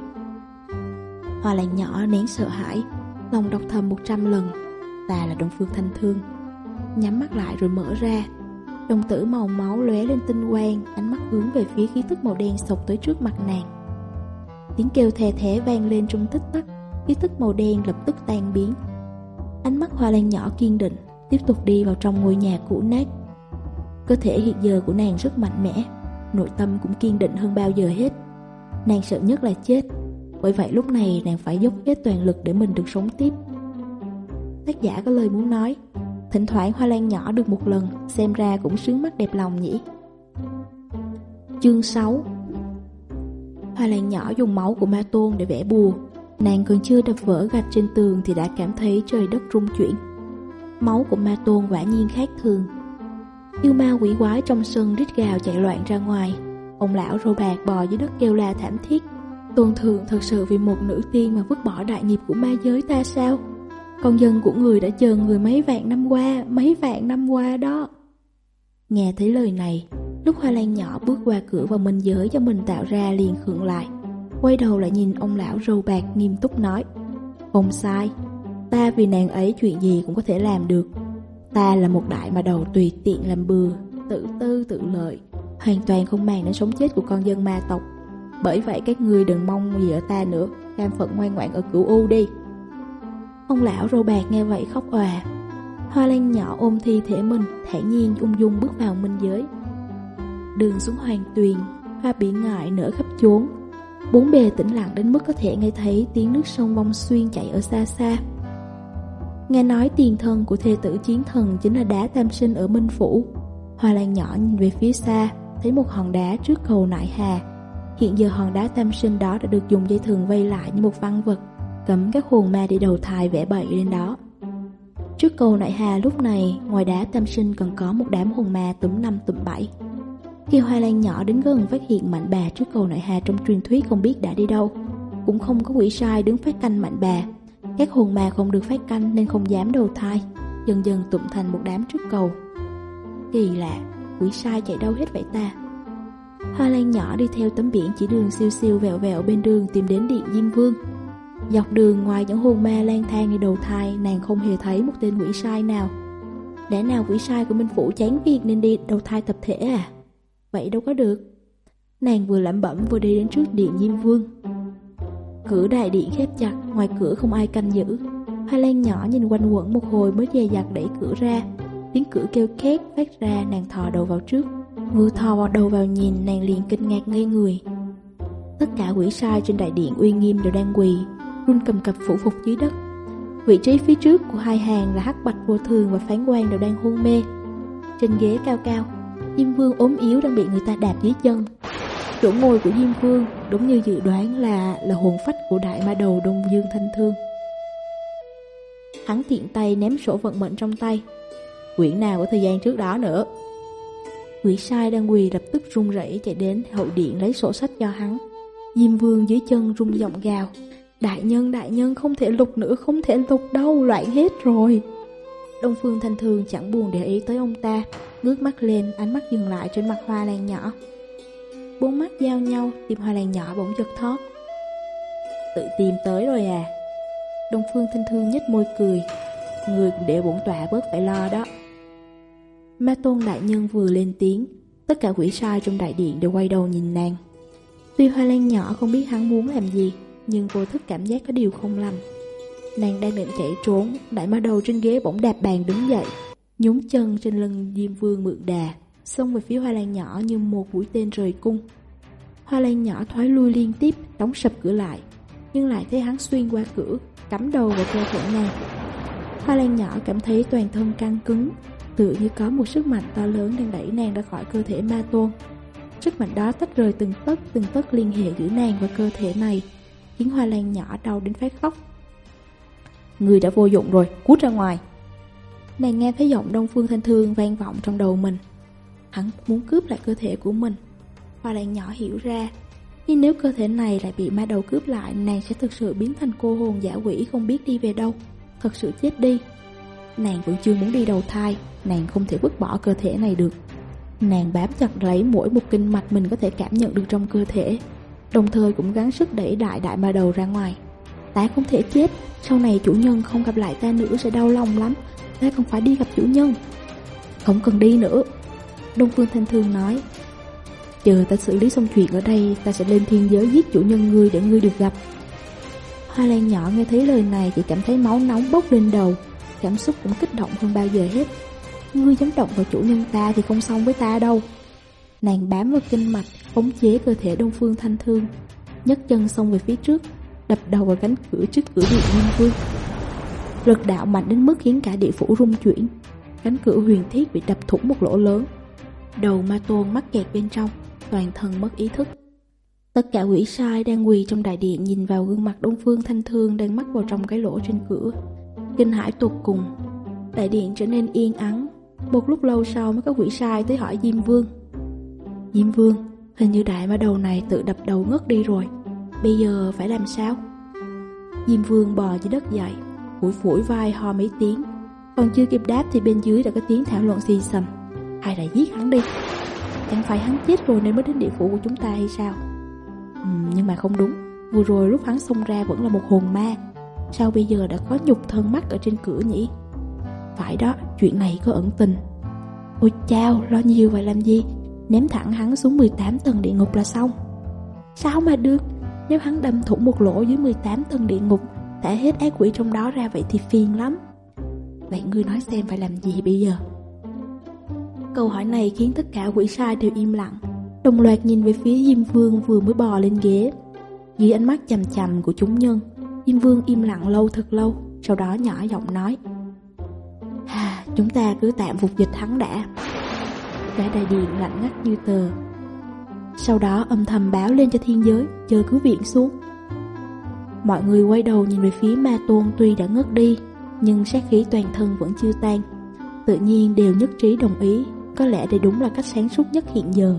[SPEAKER 1] Hoa Lan nhỏ nén sợ hãi, lòng đọc thầm 100 lần: Ta là Đông Phương Thanh Thương. Nhắm mắt lại rồi mở ra. Đồng tử màu máu lóe lên tinh quang, ánh mắt hướng về phía khí tức màu đen xộc tới trước mặt nàng. Tiếng kêu thè thé vang lên trong tích tắc, khí tức màu đen lập tức tan biến. Ánh mắt Hoa Lan nhỏ kiên định, tiếp tục đi vào trong ngôi nhà cũ nát. Cơ thể hiện giờ của nàng rất mạnh mẽ, nội tâm cũng kiên định hơn bao giờ hết. Nàng sợ nhất là chết, bởi vậy lúc này nàng phải dốc hết toàn lực để mình được sống tiếp. Tác giả có lời muốn nói, thỉnh thoảng Hoa Lan nhỏ được một lần, xem ra cũng sướng mắt đẹp lòng nhỉ. Chương 6. Hoa Lan nhỏ dùng máu của ma tôn để vẽ bùa. Nàng còn chưa đập vỡ gạch trên tường thì đã cảm thấy trời đất rung chuyển. Máu của ma tôn quả nhiên khác thường. Yêu ma quỷ quái trong sân rít gào chạy loạn ra ngoài. Ông lão râu bạc bò dưới đất kêu la thảm thiết: Tôn thượng thật sự vì một nữ tiên mà vứt bỏ đại nghiệp của ma giới ta sao? Con dân của người đã chờ người mấy vạn năm qua đó. Nghe thấy lời này, lúc Hoa Lan nhỏ bước qua cửa vào minh giới do mình tạo ra liền khựng lại, quay đầu lại nhìn ông lão râu bạc nghiêm túc nói: Không sai, ta vì nàng ấy chuyện gì cũng có thể làm được. Ta là một đại ma đầu tùy tiện làm bừa, tự tư tự lợi, hoàn toàn không màng đến sống chết của con dân ma tộc. Bởi vậy các ngươi đừng mong gì ở ta nữa, cam phận ngoan ngoãn ở Cửu U đi. Ông lão râu bạc nghe vậy khóc òa. Hoa Lan nhỏ ôm thi thể mình, thản nhiên ung dung bước vào minh giới. Đường xuống Hoàng Tuyền, hoa bỉ ngại nở khắp chốn. Bốn bề tĩnh lặng đến mức có thể nghe thấy tiếng nước sông Vong Xuyên chảy ở xa xa. Nghe nói tiền thân của thê tử chiến thần chính là đá tam sinh ở Minh Phủ. Hoa Lan nhỏ nhìn về phía xa, thấy một hòn đá trước cầu Nại Hà. Hiện giờ hòn đá tam sinh đó đã được dùng dây thừng vây lại như một văn vật, cấm các hồn ma đi đầu thai vẽ bậy lên đó. Trước cầu Nại Hà lúc này, ngoài đá tam sinh còn có một đám hồn ma túm năm túm bảy. Khi Hoa Lan nhỏ đến gần phát hiện Mạnh Bà trước cầu Nại Hà trong truyền thuyết không biết đã đi đâu. Cũng không có quỷ sai đứng phát canh Mạnh Bà. Các hồn ma không được phát canh nên không dám đầu thai, dần dần tụm thành một đám trước cầu. Kỳ lạ, quỷ sai chạy đâu hết vậy ta? Hoa Lan nhỏ đi theo tấm biển chỉ đường siêu siêu vẹo vẹo bên đường tìm đến điện Diêm Vương. Dọc đường ngoài những hồn ma lang thang đi đầu thai, nàng không hề thấy một tên quỷ sai nào. Lẽ nào quỷ sai của Minh Phủ chán việc nên đi đầu thai tập thể à? Vậy đâu có được. Nàng vừa lẩm bẩm vừa đi đến trước điện Diêm Vương. Cửa đại điện khép chặt, ngoài cửa không ai canh giữ. Hoa Lan nhỏ nhìn quanh quẩn một hồi mới dè dặt đẩy cửa ra. Tiếng cửa kêu két phát ra, nàng thò đầu vào trước. Vừa thò vào đầu vào nhìn, nàng liền kinh ngạc ngây người. Tất cả quỷ sai trên đại điện uy nghiêm đều đang quỳ, run cầm cập phủ phục dưới đất. Vị trí phía trước của hai hàng là Hắc Bạch Vô Thường và Phán Quan đều đang hôn mê. Trên ghế cao cao, Diêm Vương ốm yếu đang bị người ta đạp dưới chân. Chỗ ngồi của Diêm Vương đúng như dự đoán là hồn phách của đại ma đầu Đông Dương Thanh Thương. Hắn tiện tay ném sổ vận mệnh trong tay. Quyển nào của thời gian trước đó nữa? Quỷ sai đang quỳ lập tức run rẩy chạy đến hậu điện lấy sổ sách cho hắn. Diêm Vương dưới chân rung giọng gào: đại nhân, không thể lục nữa, không thể lục đâu, loạn hết rồi. Đông Phương Thanh Thương chẳng buồn để ý tới ông ta, ngước mắt lên, ánh mắt dừng lại trên mặt Hoa Lan nhỏ. Bốn mắt giao nhau, tim Hoa Lan nhỏ bỗng giật thót. Tự tìm tới rồi à? Đông Phương Thanh Thương nhếch môi cười: người cũng để bổn tọa bớt phải lo đó. Ma Tôn đại nhân vừa lên tiếng, tất cả quỷ sai trong đại điện đều quay đầu nhìn nàng. Tuy Hoa Lan nhỏ không biết hắn muốn làm gì, nhưng vô thức cảm giác có điều không lành. Nàng đang định chạy trốn, đại ma đầu trên ghế bỗng đạp bàn đứng dậy, nhún chân trên lưng Diêm Vương mượn đà, xông về phía Hoa Lan nhỏ như một mũi tên rời cung. Hoa Lan nhỏ thoái lui liên tiếp, đóng sập cửa lại, nhưng lại thấy hắn xuyên qua cửa, cắm đầu vào cơ thể nàng. Hoa Lan nhỏ cảm thấy toàn thân căng cứng, tựa như có một sức mạnh to lớn đang đẩy nàng ra khỏi cơ thể ma tôn. Sức mạnh đó tách rời từng tấc liên hệ giữa nàng và cơ thể này, khiến Hoa Lan nhỏ đau đến phát khóc. Người đã vô dụng rồi, cút ra ngoài. Nàng nghe thấy giọng Đông Phương Thanh Thương vang vọng trong đầu mình. Hắn muốn cướp lại cơ thể của mình. Hoa Lan nhỏ hiểu ra, nhưng nếu cơ thể này lại bị ma đầu cướp lại, nàng sẽ thực sự biến thành cô hồn dã quỷ không biết đi về đâu, thật sự chết đi. Nàng vẫn chưa muốn đi đầu thai, nàng không thể vứt bỏ cơ thể này được. Nàng bám chặt lấy mỗi một kinh mạch mình có thể cảm nhận được trong cơ thể, đồng thời cũng gắng sức đẩy đại ma đầu ra ngoài. Ta không thể chết, sau này chủ nhân không gặp lại ta nữa sẽ đau lòng lắm. Ta không phải đi gặp chủ nhân. Không cần đi nữa, Đông Phương Thanh Thương nói. Chờ ta xử lý xong chuyện ở đây, ta sẽ lên thiên giới giết chủ nhân ngươi để ngươi được gặp. Hoa Lan nhỏ nghe thấy lời này chỉ cảm thấy máu nóng bốc lên đầu, cảm xúc cũng kích động hơn bao giờ hết. Ngươi dám động vào chủ nhân ta thì không xong với ta đâu. Nàng bám vào kinh mạch, khống chế cơ thể Đông Phương Thanh Thương, nhấc chân xông về phía trước, đập đầu vào cánh cửa trước cửa điện Diêm Vương. Lực đạo mạnh đến mức khiến cả địa phủ rung chuyển. Cánh cửa huyền thiết bị đập thủng một lỗ lớn. Đầu ma tôn mắc kẹt bên trong, toàn thân mất ý thức. Tất cả quỷ sai đang quỳ trong đại điện nhìn vào gương mặt Đông Phương Thanh Thương đang mắc vào trong cái lỗ trên cửa, kinh hãi tột cùng. Đại điện trở nên yên ắng. Một lúc lâu sau mới có quỷ sai tới hỏi Diêm Vương. Diêm Vương, hình như đại ma đầu này tự đập đầu ngất đi rồi, bây giờ phải làm sao? Diêm Vương bò dưới đất dậy. phủi phủi vai ho mấy tiếng. Còn chưa kịp đáp thì bên dưới đã có tiếng thảo luận xì xầm. Hay là giết hắn đi, chẳng phải hắn chết rồi nên mới đến địa phủ của chúng ta hay sao? Nhưng mà không đúng, vừa rồi lúc hắn xông ra vẫn là một hồn ma, sao bây giờ đã có nhục thân mắt ở trên cửa nhỉ? Phải đó, chuyện này có ẩn tình. Ôi chao, lo nhiều vậy làm gì? Ném thẳng hắn xuống 18 tầng địa ngục là xong. Sao mà được? Nếu hắn đâm thủng một lỗ dưới 18 tầng địa ngục, thả hết ác quỷ trong đó ra vậy thì phiền lắm. Vậy ngươi nói xem phải làm gì bây giờ? Câu hỏi này khiến tất cả quỷ sai đều im lặng, đồng loạt nhìn về phía Diêm Vương vừa mới bò lên ghế. Dưới ánh mắt chằm chằm của chúng nhân, Diêm Vương im lặng lâu thật lâu, sau đó nhỏ giọng nói: chúng ta cứ tạm phục dịch hắn đã. Cả đại điện lạnh ngắt như tờ. Sau đó âm thầm báo lên cho thiên giới, chờ cứu viện xuống. Mọi người quay đầu nhìn về phía Ma Tôn, tuy đã ngất đi, nhưng sát khí toàn thân vẫn chưa tan. Tự nhiên đều nhất trí đồng ý, có lẽ đây đúng là cách sáng suốt nhất hiện giờ.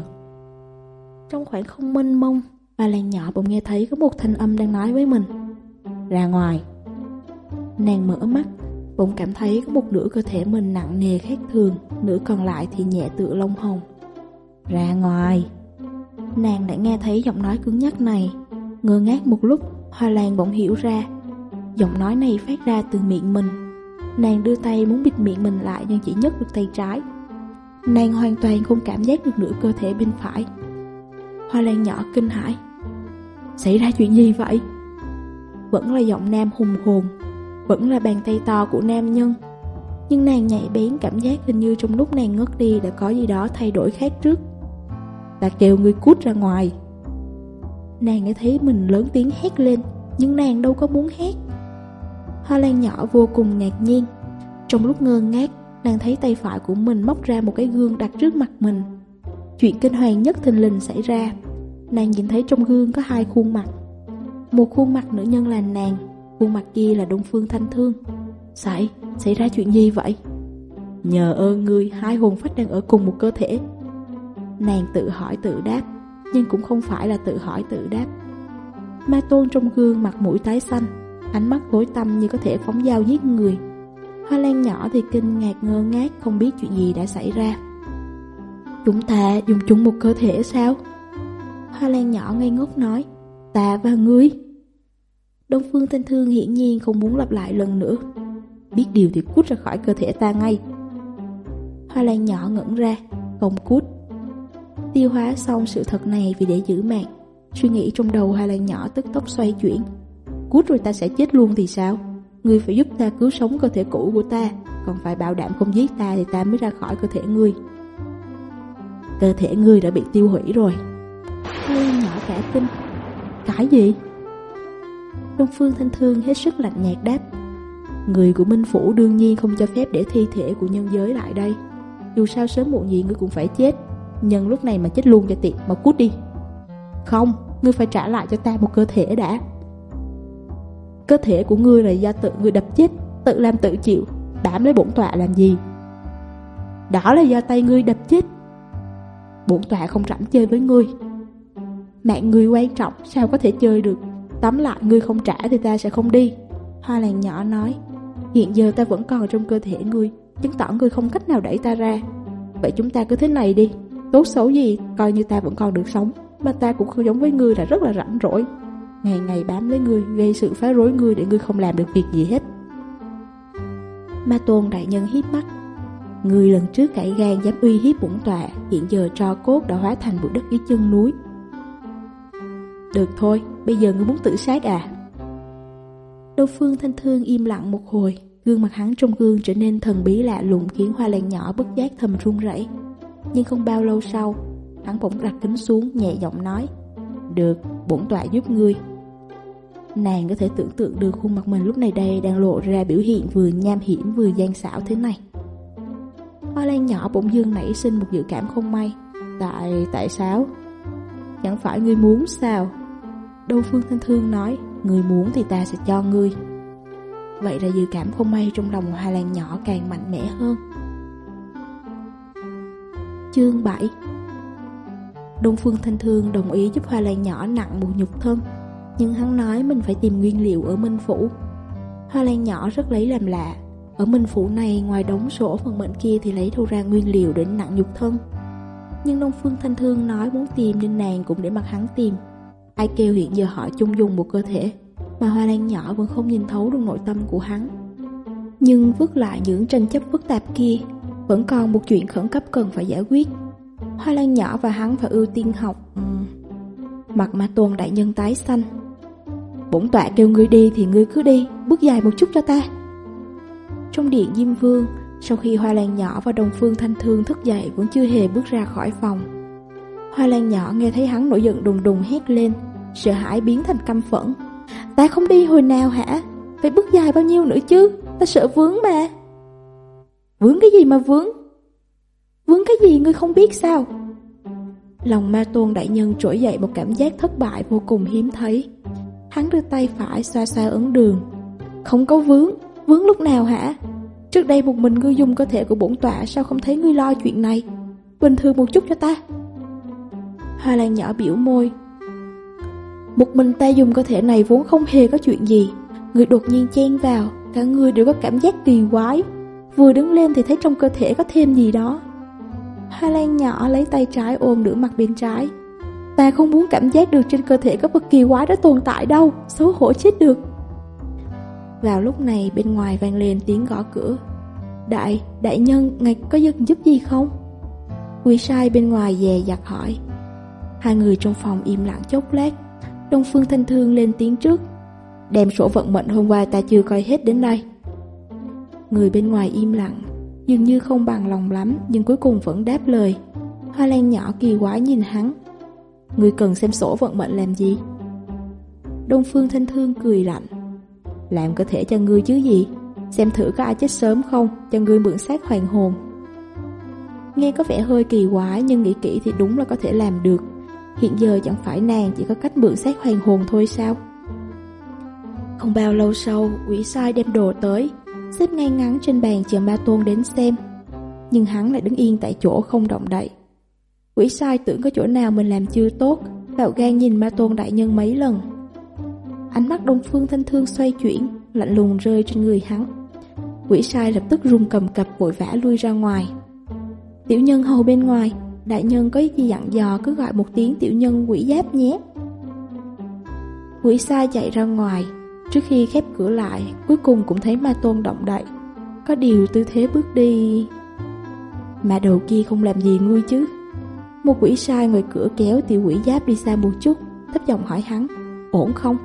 [SPEAKER 1] Trong khoảng không mênh mông, Hoa Lan nhỏ bỗng nghe thấy có một thanh âm đang nói với mình: ra ngoài. Nàng mở mắt, bỗng cảm thấy có một nửa cơ thể mình nặng nề khác thường, nửa còn lại thì nhẹ tựa lông hồng. Ra ngoài. Nàng đã nghe thấy giọng nói cứng nhắc này. Ngơ ngác một lúc, Hoa Lan bỗng hiểu ra, giọng nói này phát ra từ miệng mình. Nàng đưa tay muốn bịt miệng mình lại nhưng chỉ nhấc được tay trái. Nàng hoàn toàn không cảm giác được nửa cơ thể bên phải. Hoa Lan nhỏ kinh hãi: xảy ra chuyện gì vậy? Vẫn là giọng nam hùng hồn, vẫn là bàn tay to của nam nhân, nhưng nàng nhạy bén cảm giác hình như trong lúc nàng ngất đi đã có gì đó thay đổi khác trước. Ta kêu ngươi cút ra ngoài. Nàng nghe thấy mình lớn tiếng hét lên, nhưng nàng đâu có muốn hét. Hoa Lan nhỏ vô cùng ngạc nhiên. Trong lúc ngơ ngác, nàng thấy tay phải của mình móc ra một cái gương đặt trước mặt mình. Chuyện kinh hoàng nhất thình lình xảy ra. Nàng nhìn thấy trong gương có hai khuôn mặt. Một khuôn mặt nữ nhân là nàng, khuôn mặt kia là Đông Phương Thanh Thương. Xảy ra chuyện gì vậy? Nhờ ơn ngươi, hai hồn phách đang ở cùng một cơ thể. Nàng tự hỏi tự đáp, nhưng cũng không phải là tự hỏi tự đáp. Ma Tôn trong gương mặt mũi tái xanh, ánh mắt tối tăm như có thể phóng dao giết người. Hoa Lan nhỏ thì kinh ngạc ngơ ngác, không biết chuyện gì đã xảy ra. Chúng ta dùng chung một cơ thể sao? Hoa Lan nhỏ ngây ngốc nói: ta và ngươi. Đông Phương Thanh Thương hiển nhiên không muốn lặp lại lần nữa. Biết điều thì cút ra khỏi cơ thể ta ngay. Hoa Lan nhỏ ngẩn ra, không cút. Tiêu hóa xong sự thật này vì để giữ mạng, suy nghĩ trong đầu Hoa Lan nhỏ tức tốc xoay chuyển. Cút rồi ta sẽ chết luôn thì sao? Ngươi phải giúp ta cứu sống cơ thể cũ của ta, còn phải bảo đảm không giết ta thì ta mới ra khỏi cơ thể ngươi. Cơ thể ngươi đã bị tiêu hủy rồi. Hoa Lan nhỏ cả kinh: cái gì? Đông Phương Thanh Thương hết sức lạnh nhạt đáp: người của Minh Phủ đương nhiên không cho phép để thi thể của nhân giới lại đây. Dù sao sớm muộn gì ngươi cũng phải chết, nhân lúc này mà chết luôn cho tiện, mà cút đi. Không, ngươi phải trả lại cho ta một cơ thể đã. Cơ thể của ngươi là do tự ngươi đập chết, tự làm tự chịu, bám lấy bổn tọa làm gì? Đó là do tay ngươi đập chết. Bổn tọa không rảnh chơi với ngươi. Mạng ngươi quan trọng, sao có thể chơi được? Tóm lại ngươi không trả thì ta sẽ không đi. Hoa Lan nhỏ nói: hiện giờ ta vẫn còn trong cơ thể ngươi, chứng tỏ ngươi không cách nào đẩy ta ra. Vậy chúng ta cứ thế này đi, tốt xấu gì coi như ta vẫn còn được sống. Mà ta cũng không giống với ngươi là rất là rảnh rỗi, ngày ngày bám lấy ngươi, gây sự phá rối ngươi để ngươi không làm được việc gì hết. Ma Tôn đại nhân híp mắt: ngươi lần trước cãi gan dám uy hiếp bổn tọa, hiện giờ tro cốt đã hóa thành bụi đất dưới chân núi. Được thôi, bây giờ ngươi muốn tự sát à? Đông Phương Thanh Thương im lặng một hồi, gương mặt hắn trong gương trở nên thần bí lạ lùng, khiến Hoa Lan nhỏ bất giác thầm run rẩy. Nhưng không bao lâu sau, hắn bỗng đặt kính xuống, nhẹ giọng nói: được, bổn tọa giúp ngươi. Nàng có thể tưởng tượng được khuôn mặt mình lúc này đây đang lộ ra biểu hiện vừa nham hiểm vừa gian xảo thế này. Hoa Lan nhỏ bỗng dưng nảy sinh một dự cảm không may. Tại sao? Chẳng phải ngươi muốn sao? Đông Phương Thanh Thương nói: ngươi muốn thì ta sẽ cho ngươi. Vậy là dự cảm không may trong lòng Hoa Lan nhỏ càng mạnh mẽ hơn. Chương 7. Đông Phương Thanh Thương đồng ý giúp Hoa Lan nhỏ nặng một nhục thân, nhưng hắn nói mình phải tìm nguyên liệu ở Minh Phủ. Hoa Lan nhỏ rất lấy làm lạ. Ở Minh Phủ này, ngoài đống sổ phần mệnh kia thì lấy đâu ra nguyên liệu để nặng nhục thân. Nhưng Đông Phương Thanh Thương nói muốn tìm nên nàng cũng để mặc hắn tìm. Ai kêu hiện giờ họ chung dùng một cơ thể, mà Hoa Lan nhỏ vẫn không nhìn thấu được nội tâm của hắn. Nhưng vứt lại những tranh chấp phức tạp kia, vẫn còn một chuyện khẩn cấp cần phải giải quyết. Hoa Lan nhỏ và hắn phải ưu tiên học. Mặt Ma Tôn đại nhân tái xanh. Bổn tọa kêu ngươi đi thì ngươi cứ đi, bước dài một chút cho ta. Trong điện Diêm Vương, sau khi Hoa Lan nhỏ và Đông Phương Thanh Thương thức dậy vẫn chưa hề bước ra khỏi phòng. Hoa Lan nhỏ nghe thấy hắn nổi giận đùng đùng hét lên, sợ hãi biến thành căm phẫn. Ta không đi hồi nào hả? Phải bước dài bao nhiêu nữa chứ? Ta sợ vướng mà. Vướng cái gì mà vướng? Vướng cái gì ngươi không biết sao? Lòng Ma Tôn đại nhân trỗi dậy một cảm giác thất bại vô cùng hiếm thấy. Hắn đưa tay phải xoa xoa ấn đường. Không có vướng. Vướng lúc nào hả? Trước đây một mình ngươi dùng cơ thể của bổn tọa, sao không thấy ngươi lo chuyện này? Bình thường một chút cho ta. Hoa Lan nhỏ biểu môi. Một mình ta dùng cơ thể này vốn không hề có chuyện gì. Ngươi đột nhiên chen vào, cả người đều có cảm giác kỳ quái. Vừa đứng lên thì thấy trong cơ thể có thêm gì đó. Hoa Lan nhỏ lấy tay trái ôm nửa mặt bên trái. Ta không muốn cảm giác được trên cơ thể có vật kỳ quái đó tồn tại đâu, xấu hổ chết được. Vào lúc này bên ngoài vang lên tiếng gõ cửa. Đại nhân, ngài có dân giúp gì không? Quỷ sai bên ngoài dè dặt hỏi. Hai người trong phòng im lặng chốc lát. Đông Phương Thanh Thương lên tiếng trước. Đem sổ vận mệnh hôm qua ta chưa coi hết đến đây. Người bên ngoài im lặng, dường như không bằng lòng lắm, nhưng cuối cùng vẫn đáp lời. Hoa Lan nhỏ kỳ quái nhìn hắn. Người cần xem sổ vận mệnh làm gì? Đông Phương Thanh Thương cười lạnh. Làm cơ thể cho ngươi chứ gì? Xem thử có ai chết sớm không, cho ngươi mượn xác hoàn hồn. Nghe có vẻ hơi kỳ quái, nhưng nghĩ kỹ thì đúng là có thể làm được. Hiện giờ chẳng phải nàng chỉ có cách mượn xác hoàn hồn thôi sao? Không bao lâu sau, quỷ sai đem đồ tới, xếp ngay ngắn trên bàn chờ Ma Tôn đến xem. Nhưng hắn lại đứng yên tại chỗ không động đậy. Quỷ sai tưởng có chỗ nào mình làm chưa tốt, bạo gan nhìn Ma Tôn đại nhân mấy lần. Ánh mắt Đông Phương Thanh Thương xoay chuyển, lạnh lùng rơi trên người hắn. Quỷ sai lập tức run cầm cập vội vã lui ra ngoài. Tiểu nhân hầu bên ngoài, đại nhân có gì dặn dò cứ gọi một tiếng tiểu nhân quỷ giáp nhé. Quỷ sai chạy ra ngoài. Trước khi khép cửa lại, cuối cùng cũng thấy Ma Tôn động đậy. Có điều tư thế bước đi. Mà đầu kia không làm gì ngươi chứ? Một quỷ sai ngoài cửa kéo tiểu quỷ giáp đi xa một chút, thấp giọng hỏi hắn, ổn không?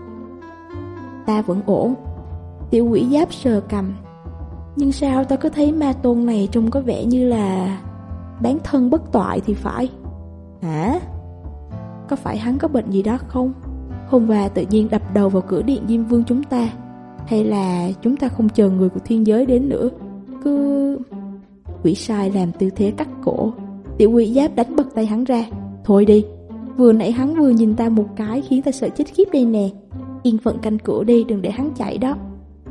[SPEAKER 1] Ta vẫn ổn. Tiểu quỷ giáp sờ cằm. Nhưng sao ta có thấy Ma Tôn này trông có vẻ như là bán thân bất toại thì phải. Hả? Có phải hắn có bệnh gì đó không? Hôm qua tự nhiên đập đầu vào cửa điện Diêm Vương chúng ta. Hay là chúng ta không chờ người của thiên giới đến nữa, cứ... Quỷ sai làm tư thế cắt cổ. Tiểu quỷ giáp đánh bật tay hắn ra. Thôi đi, vừa nãy hắn vừa nhìn ta một cái khiến ta sợ chết khiếp đây nè. Yên phận canh cửa đi, đừng để hắn chạy đó.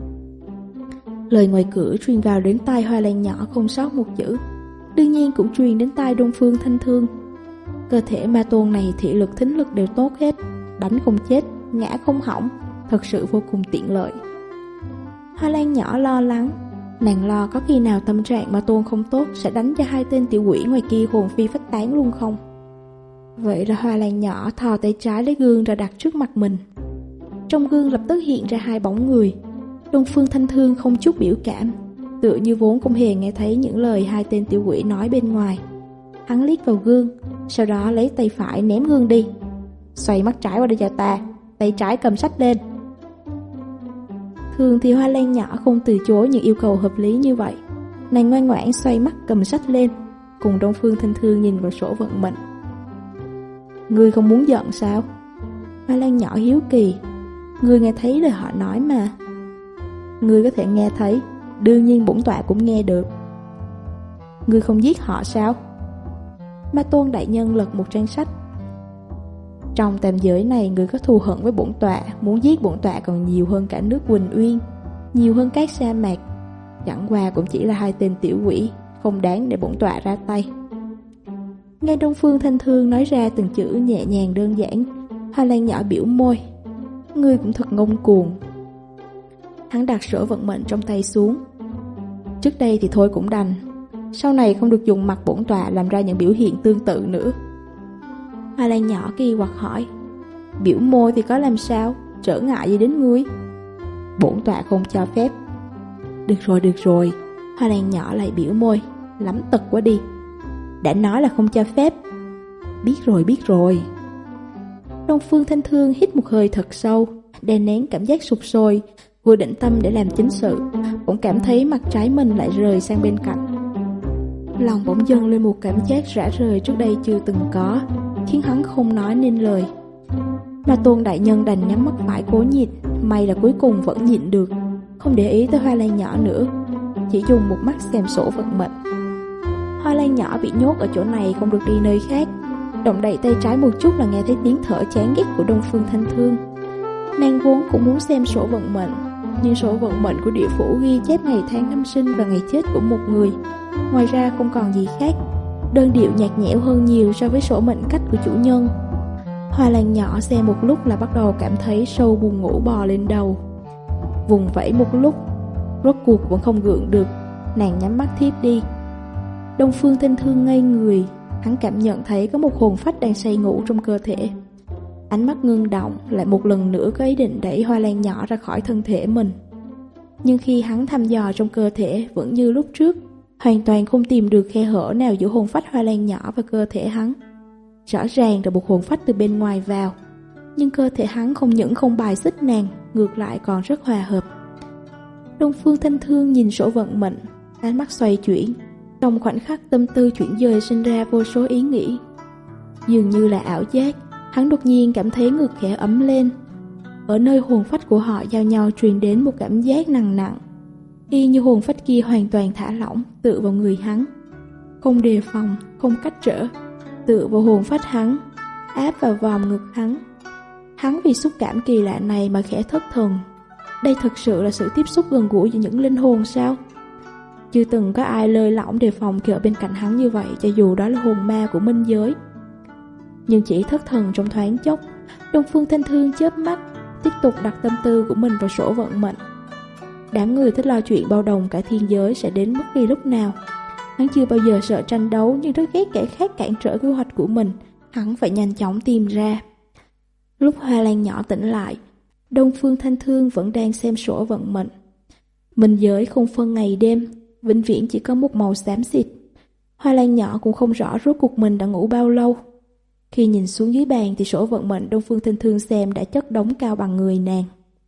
[SPEAKER 1] Lời ngoài cửa truyền vào đến tai Hoa Lan nhỏ không sót một chữ. Đương nhiên cũng truyền đến tai Đông Phương Thanh Thương. Cơ thể Ma Tôn này thị lực thính lực đều tốt hết, đánh không chết, ngã không hỏng, thật sự vô cùng tiện lợi. Hoa Lan nhỏ lo lắng. Nàng lo có khi nào tâm trạng Ma Tôn không tốt sẽ đánh cho hai tên tiểu quỷ ngoài kia hồn phi phách tán luôn không? Vậy là Hoa Lan nhỏ thò tay trái lấy gương ra đặt trước mặt mình. Trong gương lập tức hiện ra hai bóng người. Đông Phương Thanh Thương không chút biểu cảm, tựa như vốn không hề nghe thấy những lời hai tên tiểu quỷ nói bên ngoài. Hắn liếc vào gương, sau đó lấy tay phải ném gương đi. Xoay mắt trái qua đây cho ta, tay trái cầm sách lên. Thường thì Hoa Lan nhỏ không từ chối những yêu cầu hợp lý như vậy. Nàng ngoan ngoãn xoay mắt cầm sách lên, cùng Đông Phương Thanh Thương nhìn vào sổ vận mệnh. Ngươi không muốn giận sao? Hoa Lan nhỏ hiếu kỳ. Ngươi nghe thấy lời họ nói mà. Ngươi có thể nghe thấy, đương nhiên bổn tọa cũng nghe được. Ngươi không giết họ sao? Ma Tôn đại nhân lật một trang sách. Trong tam giới này, người có thù hận với bổn tọa, muốn giết bổn tọa còn nhiều hơn cả nước Quỳnh Uyên, nhiều hơn các sa mạc. Chẳng qua cũng chỉ là hai tên tiểu quỷ, không đáng để bổn tọa ra tay. Nghe Đông Phương Thanh Thương nói ra từng chữ nhẹ nhàng đơn giản, Hoa Lan nhỏ biểu môi. Ngươi cũng thật ngông cuồng. Hắn đặt sổ vận mệnh trong tay xuống. Trước đây thì thôi cũng đành, sau này không được dùng mặt bổn tọa làm ra những biểu hiện tương tự nữa. Hoa Lan nhỏ kỳ quặc hỏi, biểu môi thì có làm sao, trở ngại gì đến ngươi? Bổn tọa không cho phép. Được rồi, Hoa Lan nhỏ lại biểu môi, lắm tật quá đi. Đã nói là không cho phép. Biết rồi. Đông Phương Thanh Thương hít một hơi thật sâu, đè nén cảm giác sụp sôi, vừa định tâm để làm chính sự, bỗng cảm thấy mặt trái mình lại rời sang bên cạnh. Lòng bỗng dâng lên một cảm giác rã rời trước đây chưa từng có, khiến hắn không nói nên lời. Ma Tôn đại nhân đành nhắm mắt phải cố nhịn, may là cuối cùng vẫn nhịn được, không để ý tới Hoa Lan nhỏ nữa, chỉ dùng một mắt xem sổ vận mệnh. Hoa Lan nhỏ bị nhốt ở chỗ này không được đi nơi khác, động đậy tay trái một chút là nghe thấy tiếng thở chán ghét của Đông Phương Thanh Thương. Nàng vốn cũng muốn xem sổ vận mệnh, nhưng sổ vận mệnh của địa phủ ghi chép ngày tháng năm sinh và ngày chết của một người, ngoài ra không còn gì khác, đơn điệu nhạt nhẽo hơn nhiều so với sổ mệnh cách của chủ nhân. Hoa Lan nhỏ xem một lúc là bắt đầu cảm thấy sâu buồn ngủ bò lên đầu. Vùng vẫy một lúc, rốt cuộc vẫn không gượng được, nàng nhắm mắt thiếp đi. Đông Phương Thanh Thương ngây người, hắn cảm nhận thấy có một hồn phách đang say ngủ trong cơ thể. Ánh mắt ngưng động, lại một lần nữa có ý định đẩy Hoa Lan nhỏ ra khỏi thân thể mình. Nhưng khi hắn thăm dò trong cơ thể vẫn như lúc trước, hoàn toàn không tìm được khe hở nào giữa hồn phách Hoa Lan nhỏ và cơ thể hắn. Rõ ràng là một hồn phách từ bên ngoài vào, nhưng cơ thể hắn không những không bài xích nàng, ngược lại còn rất hòa hợp. Đông Phương Thanh Thương nhìn sổ vận mệnh, ánh mắt xoay chuyển, trong khoảnh khắc tâm tư chuyển dời sinh ra vô số ý nghĩ. Dường như là ảo giác, hắn đột nhiên cảm thấy ngực khẽ ấm lên. Ở nơi hồn phách của họ giao nhau truyền đến một cảm giác nặng nặng, y như hồn phách kia hoàn toàn thả lỏng tựa vào người hắn, không đề phòng, không cách trở, tựa vào hồn phách hắn, áp vào vòng ngực hắn. Hắn vì xúc cảm kỳ lạ này mà khẽ thất thần. Đây thực sự là sự tiếp xúc gần gũi giữa những linh hồn sao? Chưa từng có ai lơi lỏng đề phòng khi ở bên cạnh hắn như vậy, cho dù đó là hồn ma của minh giới. Nhưng chỉ thất thần trong thoáng chốc, Đông Phương Thanh Thương chớp mắt, tiếp tục đặt tâm tư của mình vào sổ vận mệnh. Đám người thích lo chuyện bao đồng cả thiên giới sẽ đến bất kỳ lúc nào. Hắn chưa bao giờ sợ tranh đấu, nhưng rất ghét kẻ khác cản trở kế hoạch của mình. Hắn phải nhanh chóng tìm ra. Lúc Hoa Lan nhỏ tỉnh lại, Đông Phương Thanh Thương vẫn đang xem sổ vận mệnh. Minh giới không phân ngày đêm, vĩnh viễn chỉ có một màu xám xịt. Hoa Lan nhỏ cũng không rõ rốt cuộc mình đã ngủ bao lâu. Khi nhìn xuống dưới bàn thì sổ vận mệnh Đông Phương Thanh Thương xem đã chất đống cao bằng người nàng.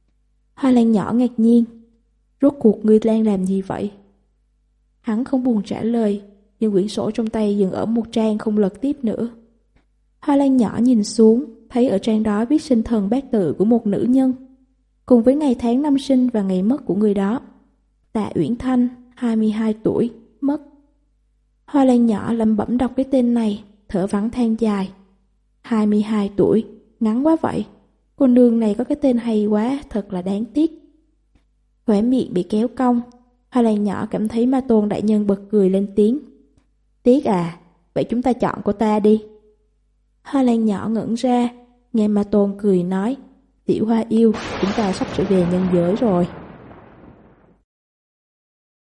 [SPEAKER 1] Hoa Lan nhỏ ngạc nhiên, rốt cuộc ngươi đang làm gì vậy? Hắn không buồn trả lời, nhưng quyển sổ trong tay dừng ở một trang không lật tiếp nữa. Hoa Lan nhỏ nhìn xuống, thấy ở trang đó viết sinh thần bát tự của một nữ nhân, cùng với ngày tháng năm sinh và ngày mất của người đó. Tạ Uyển Thanh, 22 tuổi, mất. Hoa Lan nhỏ lẩm bẩm đọc cái tên này, thở vắng than dài. 22 tuổi, ngắn quá vậy. Cô nương này có cái tên hay quá, thật là đáng tiếc. Khóe miệng bị kéo cong, Hoa Lan nhỏ cảm thấy Ma Tôn đại nhân bật cười lên tiếng. Tiếc à, vậy chúng ta chọn cô ta đi. Hoa Lan nhỏ ngẩn ra, nghe Ma Tôn cười nói, Tiểu Hoa yêu, chúng ta sắp trở về nhân giới rồi.